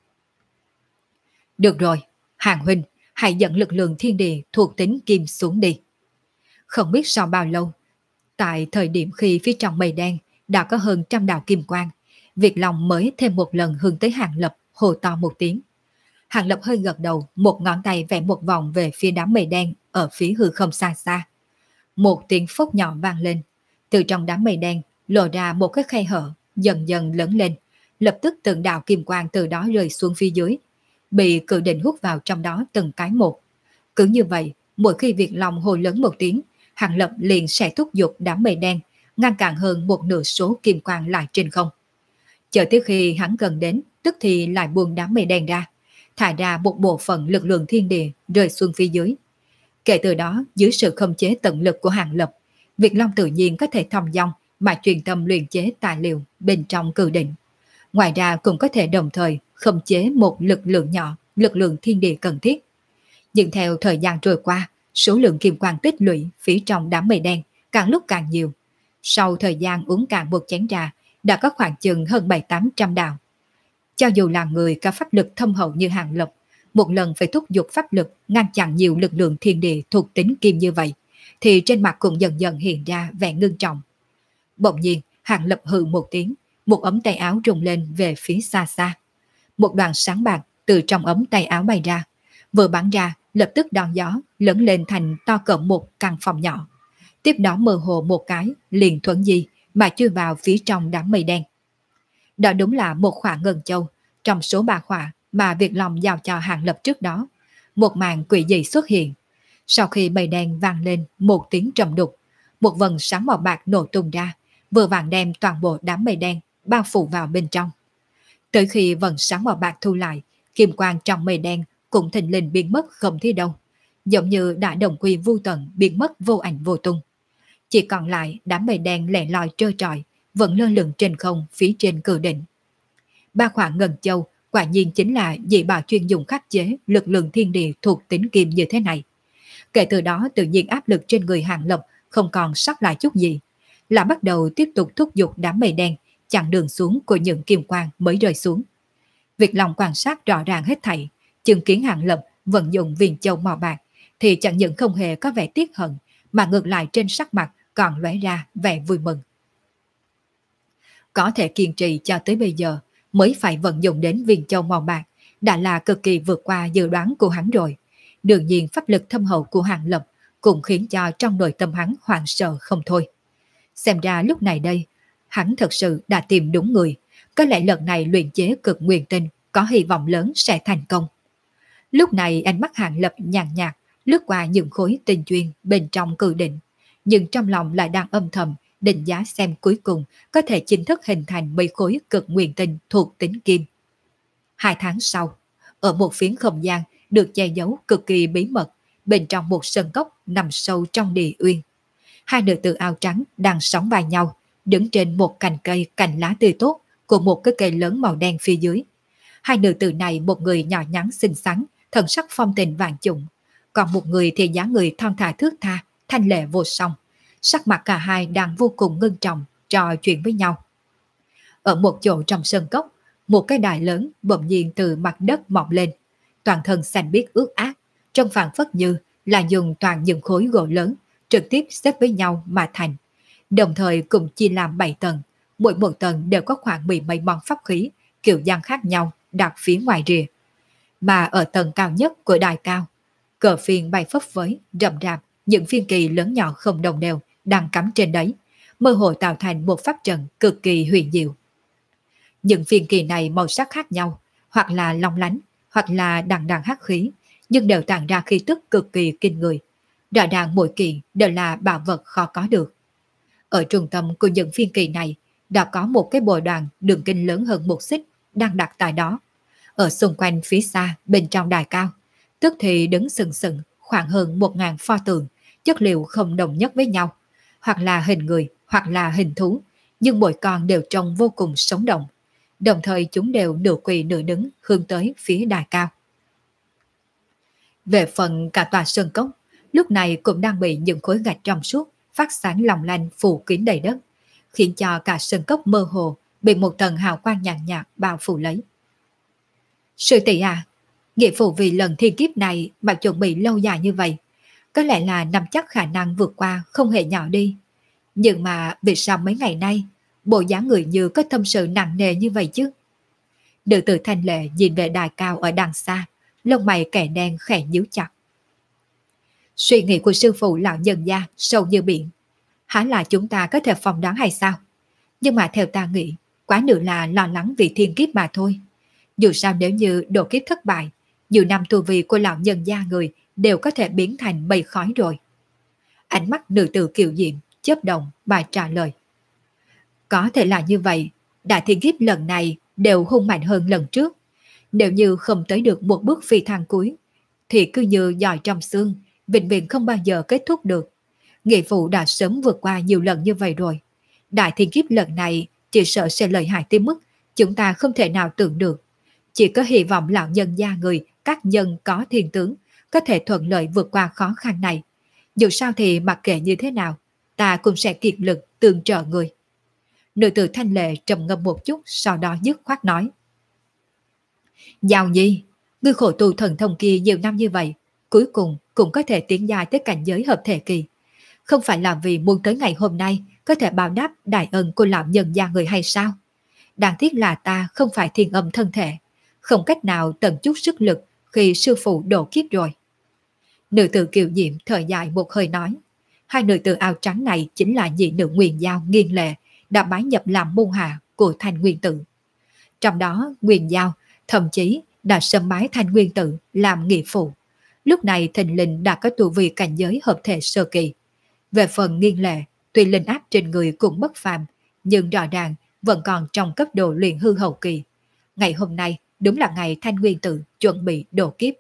Được rồi, Hàng huynh, hãy dẫn lực lượng thiên địa thuộc tính kim xuống đi. Không biết sau bao lâu, tại thời điểm khi phía trong mây đen đã có hơn 100 đạo kim quang, Việt Long mới thêm một lần hướng tới Hàng Lập hô to một tiếng. Hàng Lập hơi gật đầu, một ngón tay vẽ một vòng về phía đám mây đen ở phía hư không xa xa. Một tiếng phốc nhỏ vang lên, từ trong đám mây đen lộ ra một cái khe hở, dần dần lớn lên, lập tức từng đạo kim quang từ đó rơi xuống phía dưới, bị cự định hút vào trong đó từng cái một. Cứ như vậy, mỗi khi Việt Long hô lớn một tiếng, Hàng Lập liền sẽ thúc giục đám mây đen, ngăn cản hơn một nửa số kim quang lại trên không. Chờ tới khi hắn gần đến, tức thì lại buông đám mây đen ra, thải ra một bộ phận lực lượng thiên địa rơi xuống phía dưới. Kể từ đó, dưới sự khống chế tận lực của Hàng Lập, Việt Long tự nhiên có thể thông dong mà truyền tâm luyện chế tài liệu bên trong cự định. Ngoài ra cũng có thể đồng thời khống chế một lực lượng nhỏ, lực lượng thiên địa cần thiết. Nhưng theo thời gian trôi qua, số lượng kim quang tích lũy phía trong đám mây đen càng lúc càng nhiều. Sau thời gian uống cạn một chén trà, đã có khoảng chừng hơn 700-800 đạo. Cho dù là người có pháp lực thâm hậu như Hàng Lập, một lần phải thúc giục pháp lực ngăn chặn nhiều lực lượng thiên địa thuộc tính kim như vậy, thì trên mặt cũng dần dần hiện ra vẻ ngưng trọng. Bỗng nhiên, Hàng Lập hừ một tiếng, một ống tay áo rung lên về phía xa xa. Một đoàn sáng bạc từ trong ống tay áo bay ra, vừa bắn ra lập tức đón gió lớn lên thành to cỡ một căn phòng nhỏ. Tiếp đó mơ hồ một cái liền thuận di mà chui vào phía trong đám mây đen. Đó đúng là một khỏa ngân châu trong số 3 khỏa mà Việt Long giao cho Hàng Lập trước đó. Một màn quỷ dị xuất hiện. Sau khi mây đen vang lên một tiếng trầm đục, một vầng sáng màu bạc nổ tung ra, vừa vàng đem toàn bộ đám mây đen bao phủ vào bên trong. Tới khi vầng sáng màu bạc thu lại, kim quang trong mây đen cũng thình lình biến mất không thấy đâu, giống như đã đồng quy vu tận biến mất vô ảnh vô tung. Chỉ còn lại đám mây đen lẻ loi trơ trọi, vẫn lơ lửng trên không phía trên cự định. 3 khỏa ngân châu quả nhiên chính là dị bảo chuyên dùng khắc chế lực lượng thiên địa thuộc tính kim như thế này. Kể từ đó tự nhiên áp lực trên người Hàng Lập không còn sót lại chút gì, là bắt đầu tiếp tục thúc giục đám mây đen chặn đường xuống của những kim quang mới rơi xuống. Việc lòng quan sát rõ ràng hết thảy, chứng kiến Hàng Lập vận dụng viền châu màu bạc thì chẳng những không hề có vẻ tiếc hận, mà ngược lại trên sắc mặt còn lóe ra vẻ vui mừng. Có thể kiên trì cho tới bây giờ mới phải vận dụng đến viền châu màu bạc đã là cực kỳ vượt qua dự đoán của hắn rồi. Đương nhiên pháp lực thâm hậu của Hàng Lập cũng khiến cho trong nội tâm hắn hoảng sợ không thôi. Xem ra lúc này đây, hắn thật sự đã tìm đúng người, có lẽ lần này luyện chế cực nguyên tinh có hy vọng lớn sẽ thành công. Lúc này ánh mắt Hàng Lập nhàn nhạt lướt qua những khối tinh chuyên bên trong cự định, nhưng trong lòng lại đang âm thầm định giá xem cuối cùng có thể chính thức hình thành mấy khối cực nguyên tinh thuộc tính kim. 2 tháng sau, ở một phiến không gian được che giấu cực kỳ bí mật, bên trong một sân cốc nằm sâu trong địa uyên, 2 nữ tử áo trắng đang sóng vai nhau, đứng trên một cành cây cành lá tươi tốt của một cái cây lớn màu đen phía dưới. 2 nữ tử này, một người nhỏ nhắn xinh xắn, thần sắc phong tình vạn trùng, còn một người thì dáng người thon thả thướt tha, thanh lệ vô song. Sắc mặt cả hai đang vô cùng ngưng trọng trò chuyện với nhau. Ở một chỗ trong sân cốc, một cái đài lớn bỗng nhiên từ mặt đất mọc lên, toàn thân xanh biếc ướt át, trông phảng phất như là dùng toàn những khối gỗ lớn trực tiếp xếp với nhau mà thành, đồng thời cùng chia làm 7 tầng, mỗi một tầng đều có khoảng 10 mấy món pháp khí kiểu dáng khác nhau đặt phía ngoài rìa. Mà ở tầng cao nhất của đài cao, cờ phiên bay phấp phới rậm rạp, những phiên kỳ lớn nhỏ không đồng đều đang cắm trên đấy, mơ hồ tạo thành một pháp trận cực kỳ huyền diệu. Những phiên kỳ này màu sắc khác nhau, hoặc là long lánh, hoặc là đằng đằng hắc khí, nhưng đều tản ra khí tức cực kỳ kinh người. Rõ ràng mỗi kỳ đều là bảo vật khó có được. Ở trung tâm của những phiên kỳ này đã có một cái bồ đoàn đường kính lớn hơn 1 xích đang đặt tại đó. Ở xung quanh phía xa bên trong đài cao, tức thì đứng sừng sừng khoảng hơn 1000 pho tượng, chất liệu không đồng nhất với nhau, hoặc là hình người hoặc là hình thú, nhưng mỗi con đều trông vô cùng sống động. Đồng thời chúng đều nửa quỳ nửa đứng hướng tới phía đài cao. Về phần cả tòa sơn cốc, lúc này cũng đang bị những khối gạch trong suốt phát sáng long lanh phủ kín đầy đất, khiến cho cả sơn cốc mơ hồ bị một tầng hào quang nhàn nhạt bao phủ lấy. Sư tỷ à, nghĩa phụ vì lần thiên kiếp này mà chuẩn bị lâu dài như vậy, có lẽ là nắm chắc khả năng vượt qua không hề nhỏ đi. Nhưng mà vì sao mấy ngày nay bộ dáng người như có tâm sự nặng nề như vậy chứ? Nữ tử thanh lệ nhìn về đài cao ở đằng xa, lông mày kẻ đen khẽ nhíu chặt. Suy nghĩ của sư phụ lão nhân gia sâu như biển, há là chúng ta có thể phỏng đoán hay sao? Nhưng mà theo ta nghĩ, quá nữa là lo lắng vì thiên kiếp mà thôi. Dù sao nếu như độ kiếp thất bại, nhiều năm tu vi của lão nhân gia người đều có thể biến thành mây khói rồi. Ánh mắt nữ tử kiều diệm chớp động bà trả lời. Có thể là như vậy, đại thiên kiếp lần này đều hung mạnh hơn lần trước. Nếu như không tới được một bước phi thang cuối, thì cứ như giỏi trong xương, vĩnh viễn không bao giờ kết thúc được. Nghĩa phụ đã sớm vượt qua nhiều lần như vậy rồi. Đại thiên kiếp lần này chỉ sợ sẽ lợi hại tới mức chúng ta không thể nào tưởng được. Chỉ có hy vọng lão nhân gia người, các nhân có thiên tướng, có thể thuận lợi vượt qua khó khăn này. Dù sao thì mặc kệ như thế nào, ta cũng sẽ kiệt lực tương trợ người. Nữ tử Thanh Lệ trầm ngâm một chút, sau đó dứt khoát nói. Giao Nhi, ngươi khổ tu thần thông kia nhiều năm như vậy, cuối cùng cũng có thể tiến dài tới cảnh giới hợp thể kỳ. Không phải là vì muốn tới ngày hôm nay có thể báo đáp đại ân của lão nhân gia người hay sao? Đáng tiếc là ta không phải thiên âm thân thể, không cách nào tận chút sức lực khi sư phụ độ kiếp rồi. Nữ tử kiều diệm thở dài một hơi nói. Hai nữ tử áo trắng này chính là nhị nữ Nguyên Giao Nghiên Lệ đã bái nhập làm môn hạ của Thanh Nguyên Tử. Trong đó Nguyên Giao thậm chí đã sớm bái Thanh Nguyên Tử làm nghĩa phụ. Lúc này thình lình đã có tu vi cảnh giới hợp thể sơ kỳ. Về phần Nghiên Lệ, tuy linh áp trên người cũng bất phàm, nhưng rõ ràng vẫn còn trong cấp độ luyện hư hậu kỳ. Ngày hôm nay đúng là ngày Thanh Nguyên Tử chuẩn bị độ kiếp.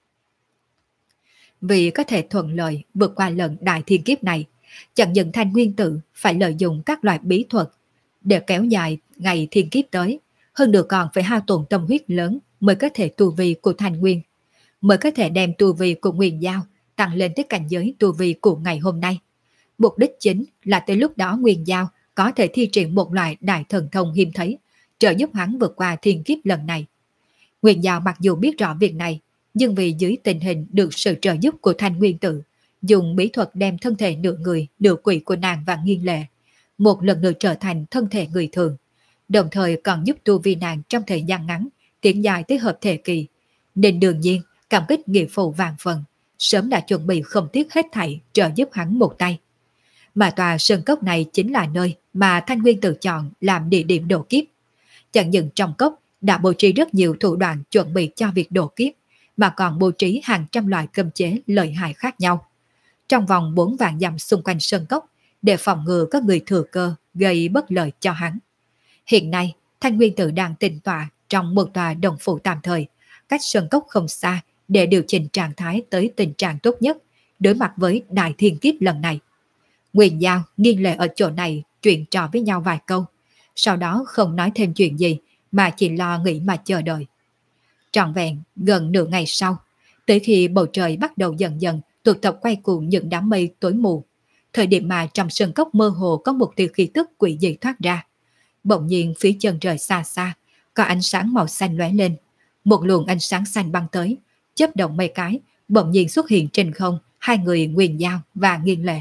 Vì có thể thuận lợi vượt qua lần đại thiên kiếp này, chẳng những Thanh Nguyên Tử phải lợi dụng các loại bí thuật để kéo dài ngày thiên kiếp tới, hơn nữa còn phải hao tổn tâm huyết lớn mới có thể tu vi của Thanh Nguyên, mới có thể đem tu vi của Nguyên Giao tăng lên tới cảnh giới tu vi của ngày hôm nay. Mục đích chính là tới lúc đó Nguyên Giao có thể thi triển một loại đại thần thông hiếm thấy, trợ giúp hắn vượt qua thiên kiếp lần này. Nguyên Giao mặc dù biết rõ việc này, nhưng vì dưới tình hình được sự trợ giúp của Thanh Nguyên Tử, dùng bí thuật đem thân thể nửa người, nửa quỷ của nàng và Nghiên Lệ một lần nữa trở thành thân thể người thường, đồng thời còn giúp tu vi nàng trong thời gian ngắn tiến dài tới hợp thể kỳ, nên đương nhiên cảm kích nghĩa phụ vạn phần, sớm đã chuẩn bị không tiếc hết thảy trợ giúp hắn một tay. Mà tòa sơn cốc này chính là nơi mà Thanh Nguyên Tử chọn làm địa điểm độ kiếp. Chẳng những trong cốc đã bố trí rất nhiều thủ đoạn chuẩn bị cho việc độ kiếp, mà còn bố trí hàng trăm loại cấm chế lợi hại khác nhau. Trong vòng 4 vạn dặm xung quanh sơn cốc, để phòng ngừa có người thừa cơ gây bất lợi cho hắn. Hiện nay, Thanh Nguyên Tử đang tĩnh tọa trong một tòa đồng phủ tạm thời, cách sơn cốc không xa để điều chỉnh trạng thái tới tình trạng tốt nhất, đối mặt với đại thiên kiếp lần này. Nguyên Giao, Nghiên Lệ ở chỗ này chuyện trò với nhau vài câu, sau đó không nói thêm chuyện gì mà chỉ lo nghĩ mà chờ đợi. Trọn vẹn gần nửa ngày sau, tới khi bầu trời bắt đầu dần dần tụ tập quay cuồng những đám mây tối mù, thời điểm mà trong sơn cốc mơ hồ có một tia khí tức quỷ dị thoát ra. Bỗng nhiên phía chân trời xa xa có ánh sáng màu xanh lóe lên, một luồng ánh sáng xanh băng tới, chớp động mấy cái, bỗng nhiên xuất hiện trên không hai người Nguyên Giao và Nghiên Lệ.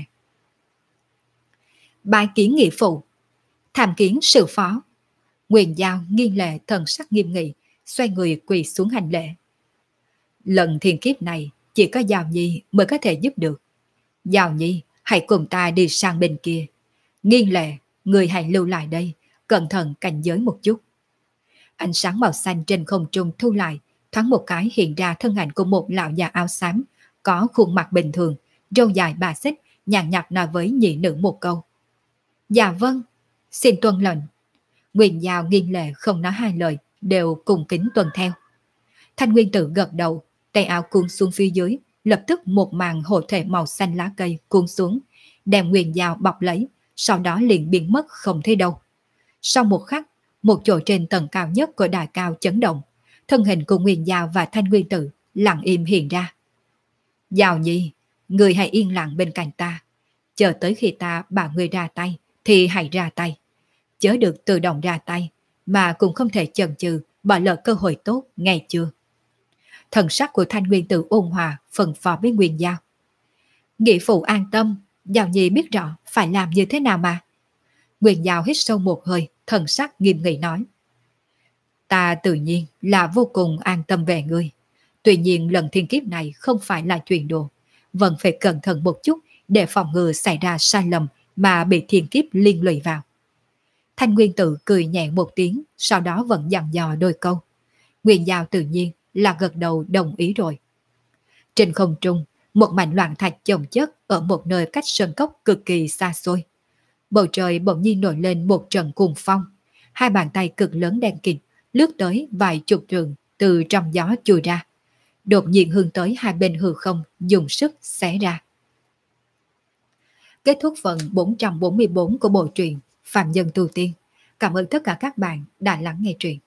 Bái kiến nghĩa phụ, tham kiến sư phó. Nguyên Giao, Nghiên Lệ thần sắc nghiêm nghị, xoay người quỳ xuống hành lễ. Lần thiên kiếp này chỉ có Giao Nhi mới có thể giúp được. Giao Nhi, hãy cùng ta đi sang bên kia. Nghiên Lệ, người hãy lưu lại đây, cẩn thận cảnh giới một chút. Ánh sáng màu xanh trên không trung thu lại, thoáng một cái hiện ra thân ảnh của một lão già áo xám, có khuôn mặt bình thường, râu dài bà xích, nhàn nhạt nói với nhị nữ một câu. Dạ vâng, xin tuân lệnh. Nguyên Giao, Nghiên Lệ không nói hai lời, đều cùng kính tuân theo. Thanh Nguyên Tử gật đầu, tay áo cuốn xuống phía dưới, lập tức một màn hộ thể màu xanh lá cây cuốn xuống, đem Nguyên Giao bọc lấy, sau đó liền biến mất không thấy đâu. Sau một khắc, một chỗ trên tầng cao nhất của đài cao chấn động, thân hình của Nguyên Giao và Thanh Nguyên Tử lặng im hiện ra. Giao Nhi, người hãy yên lặng bên cạnh ta, chờ tới khi ta bảo người ra tay thì hãy ra tay, chớ được tự động ra tay, mà cũng không thể chần chừ bỏ lỡ cơ hội tốt, nghe chưa? Thần sắc của Thanh Nguyên Tử ôn hòa phân phó với Nguyên Giao. Nghĩa phụ an tâm, Giao Nhi biết rõ phải làm như thế nào mà. Nguyên Giao hít sâu một hơi, thần sắc nghiêm nghị nói. Ta tự nhiên là vô cùng an tâm về ngươi. Tuy nhiên lần thiên kiếp này không phải là chuyện đùa, vẫn phải cẩn thận một chút để phòng ngừa xảy ra sai lầm mà bị thiên kiếp liên lụy vào. Thanh Nguyên Tự cười nhẹ một tiếng, sau đó vẫn dặn dò đôi câu. Nguyên Giao tự nhiên là gật đầu đồng ý rồi. Trên không trung, một mảnh loạn thạch chồng chất ở một nơi cách sơn cốc cực kỳ xa xôi. Bầu trời bỗng nhiên nổi lên một trận cuồng phong. Hai bàn tay cực lớn đen kịt lướt tới vài chục trường từ trong gió chui ra. Đột nhiên hướng tới hai bên hư không dùng sức xé ra. Kết thúc phần 444 của bộ truyện Phạm Nhân Tu Tiên. Cảm ơn tất cả các bạn đã lắng nghe truyện.